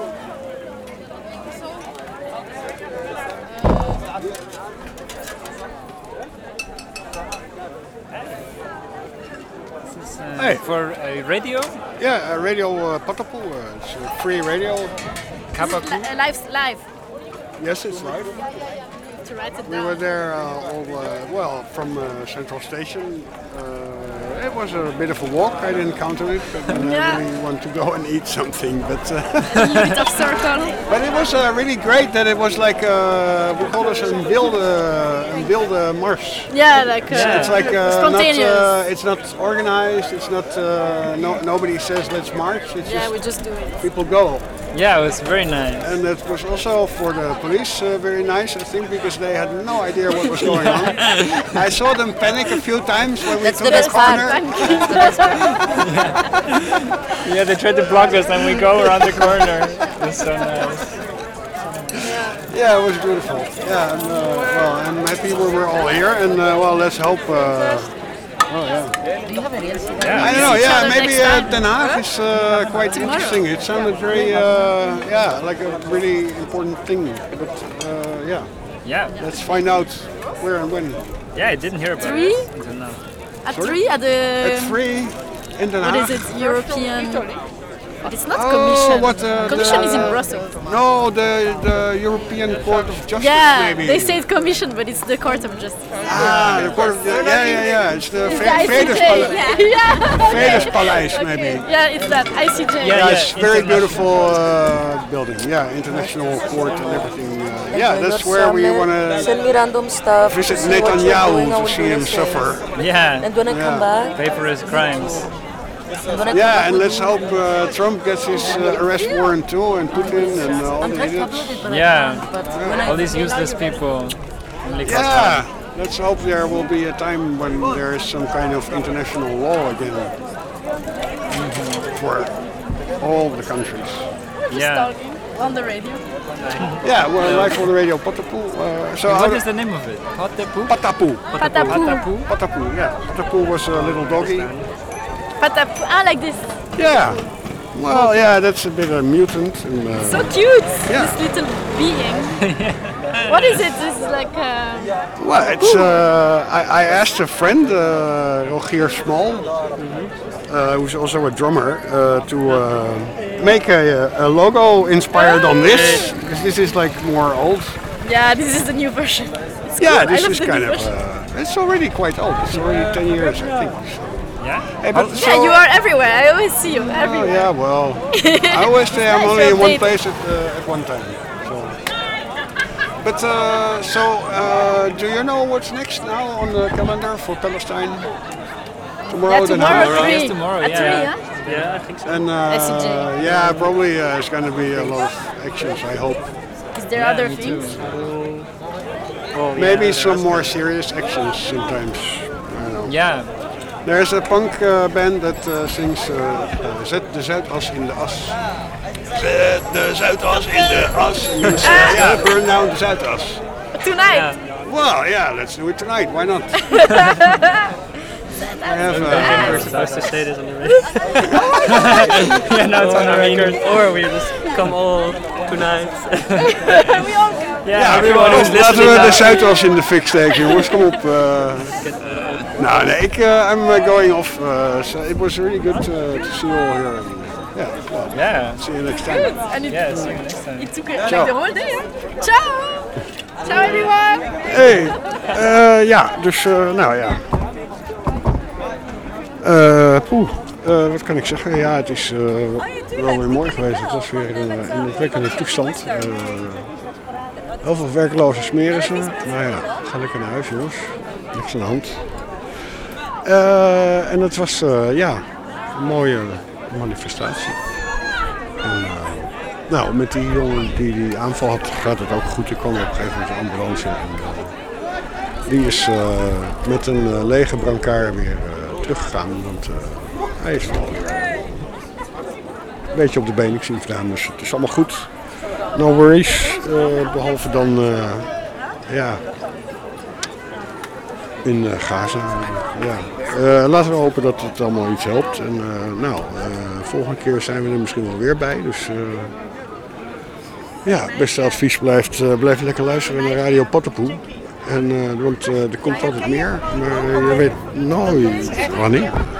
Speaker 10: Uh,
Speaker 2: Hey.
Speaker 10: For a radio?
Speaker 2: Yeah, uh, Radio uh, Patapoe. Uh, it's a free radio.
Speaker 10: Kabaku?
Speaker 9: Live, live.
Speaker 2: Yes, it's live.
Speaker 9: To write it
Speaker 2: We
Speaker 9: down.
Speaker 2: were there uh, all, uh, well, from uh, Central Station. Uh, it was a bit of a walk. I didn't count on it, but uh,
Speaker 9: Yeah.
Speaker 2: I really want to go and eat something. But uh,
Speaker 9: A little bit of circle.
Speaker 2: but it was uh, really great that it was like uh, we call this een wilde, een wilde mars.
Speaker 9: Yeah, like uh,
Speaker 2: It's like uh, not,
Speaker 9: spontaneous.
Speaker 2: uh, it's not organized. It's not. Uh, no, nobody says let's march. It's
Speaker 9: yeah,
Speaker 2: just
Speaker 9: we just do it.
Speaker 2: people go.
Speaker 10: Yeah, it was very nice.
Speaker 2: And it was also for the police uh, very nice, I think, because they had no idea what was going on. I saw them panic a few times when we
Speaker 9: That's
Speaker 2: took
Speaker 9: the best
Speaker 2: the corner.
Speaker 9: part. That's the best part.
Speaker 10: Yeah, they tried to block us and we go around the corner. It's so nice.
Speaker 2: Yeah, it was beautiful. Yeah, and, uh, well, I'm happy we were all here, and uh, well, let's hope. Uh, oh yeah.
Speaker 9: Do you have any else?
Speaker 2: I don't know. Yeah, maybe uh, Den Haag is uh, quite interesting. It sounded very, uh, yeah, like a really important thing. But uh, yeah,
Speaker 10: Yeah.
Speaker 2: let's find out where and when.
Speaker 10: Yeah, I didn't hear about
Speaker 9: Three?
Speaker 10: it until now.
Speaker 9: At
Speaker 2: Sorry?
Speaker 9: three at the.
Speaker 2: At three in Den
Speaker 9: What
Speaker 2: Haag.
Speaker 9: is it? European. But it's not
Speaker 2: Oh,
Speaker 9: commission.
Speaker 2: what, uh,
Speaker 9: commission
Speaker 2: the-
Speaker 9: is in Brussels.
Speaker 2: No, the the European Court of Justice,
Speaker 9: Yeah,
Speaker 2: maybe.
Speaker 9: they say it's commission, but it's the court of justice.
Speaker 2: Ah, the Court of the, yeah, yeah, yeah. It's the
Speaker 9: It's
Speaker 2: Ve-
Speaker 9: the I C J.
Speaker 2: Vredespaleis.
Speaker 9: Yeah, yeah.
Speaker 2: Vredespaleis, maybe.
Speaker 9: Yeah, it's that I C J.
Speaker 2: Yeah, it's very beautiful uh, building. Yeah, international court and everything. Uh, yeah, that's where we want to
Speaker 11: Send me random stuff.
Speaker 2: visit
Speaker 11: see what you're doing,
Speaker 2: Netanyahu
Speaker 11: I
Speaker 2: to
Speaker 11: will
Speaker 2: see
Speaker 11: do
Speaker 2: him
Speaker 11: the same.
Speaker 2: suffer.
Speaker 10: Yeah.
Speaker 11: And when I come back,
Speaker 10: Pay for his crimes.
Speaker 11: and when I come
Speaker 2: Yeah,
Speaker 11: back,
Speaker 2: and
Speaker 11: we'll
Speaker 2: let's
Speaker 11: do-
Speaker 2: hope uh, Trump gets his uh, arrest warrant too, and Putin and uh, all
Speaker 11: I'm
Speaker 2: the
Speaker 11: trying to
Speaker 2: idiots.
Speaker 11: upload it, but I
Speaker 10: Yeah.
Speaker 11: can't. But when I
Speaker 10: All these useless people. Only cause
Speaker 2: Yeah,
Speaker 10: fun.
Speaker 2: let's hope there will be a time when there is some kind of international law again for all the countries.
Speaker 9: Just
Speaker 10: Yeah.
Speaker 9: talking on the radio.
Speaker 2: Yeah, well, live on the radio, Patapoe. Uh, so
Speaker 10: What
Speaker 2: how-
Speaker 10: is the name of it? Patapoe?
Speaker 2: Patapoe.
Speaker 9: Patapoe.
Speaker 10: Patapoe?
Speaker 2: Patapoe, yeah. Patapoe was a little doggy.
Speaker 9: Patapoe. Ah, like this.
Speaker 2: Yeah. Well, yeah, that's a bit a mutant. And, uh,
Speaker 9: So cute.
Speaker 2: Yeah.
Speaker 9: This little being. What is it? This is like. Uh,
Speaker 2: well, it's. Uh, I, I asked a friend, uh, Rogier Small, uh, who's also a drummer, uh, to uh, make a, a logo inspired on this, because this is like more old.
Speaker 9: yeah, this is the new version. It's
Speaker 2: Yeah,
Speaker 9: cool. I
Speaker 2: this
Speaker 9: love
Speaker 2: is
Speaker 9: the
Speaker 2: kind
Speaker 9: new
Speaker 2: of.
Speaker 9: version.
Speaker 2: Uh, it's already quite old. It's already ten years, I think. So.
Speaker 10: Yeah.
Speaker 2: Hey, but
Speaker 9: Yeah, you are everywhere. I always see you
Speaker 2: Oh,
Speaker 9: everywhere.
Speaker 2: yeah, well, I always say I'm
Speaker 9: nice
Speaker 2: only in one
Speaker 9: update.
Speaker 2: place at, uh, at one time. So. But uh, so, uh, do you know what's next now on the calendar for Palestine? Tomorrow,
Speaker 9: Yeah,
Speaker 2: the
Speaker 9: tomorrow
Speaker 2: night?
Speaker 9: three.
Speaker 10: Yes, tomorrow,
Speaker 9: At
Speaker 10: yeah.
Speaker 9: three, yeah?
Speaker 10: Yeah, I think so.
Speaker 2: And uh,
Speaker 9: S C J.
Speaker 2: yeah, probably uh, it's going to be a lot of actions. I hope.
Speaker 9: Is there
Speaker 10: Yeah,
Speaker 9: other
Speaker 10: me too.
Speaker 9: things?
Speaker 2: Maybe some more serious actions sometimes. I don't know.
Speaker 10: Yeah.
Speaker 2: There's a punk uh, band that uh, sings uh, uh, Zet de Zuidas in de as. Zet de Zuidas in de as. It means, uh, yeah, burn down the Zuidas.
Speaker 9: Tonight.
Speaker 2: Well, yeah, let's do it tonight. Why not? I have,
Speaker 10: We're
Speaker 2: uh,
Speaker 10: supposed to say this on the radio. Yeah, no, it's on the record. Or we just come all tonight.
Speaker 9: We all go.
Speaker 10: Yeah, everyone who's
Speaker 2: laten
Speaker 10: listening
Speaker 2: we de
Speaker 10: now.
Speaker 2: Zuidas in de fik steken, jongens. Kom op. Uh, nou, nee, ik, uh, I'm uh, going off. Uh, so it was really good uh, to see you all here. Yeah, well,
Speaker 10: Yeah.
Speaker 2: see you next time.
Speaker 9: And it,
Speaker 10: Yeah, see you next time.
Speaker 9: it took uh,
Speaker 2: Ciao.
Speaker 9: like the whole day. Huh? Ciao. Ciao everyone.
Speaker 2: Hey, uh, ja, dus uh, nou ja. Uh, poeh, uh, wat kan ik zeggen? Ja, het is uh, wel weer mooi geweest. Het was weer een uh, indrukwekkende toestand. Uh, heel veel werkloze smeren ze. Nou ja, ga lekker naar huis, jongens. Niks aan de hand. Uh, en het was uh, ja, een mooie manifestatie. En, uh, nou, met die jongen die die aanval had, gaat het ook goed. Ik kwam op een gegeven moment de ambulance. En, uh, die is uh, met een uh, lege brancard weer uh, teruggegaan. Want uh, hij is wel een beetje op de benen, ik zie het gedaan. Dus het is allemaal goed. No worries. Uh, behalve dan, uh, ja, in uh, Gaza. Ja. Uh, laten we hopen dat het allemaal iets helpt. En uh, nou, uh, volgende keer zijn we er misschien wel weer bij. Dus uh, ja, het beste advies blijft, uh, blijf lekker luisteren naar Radio Pattenpoel. En, uh, want uh, er komt altijd meer, maar je weet nooit wanneer.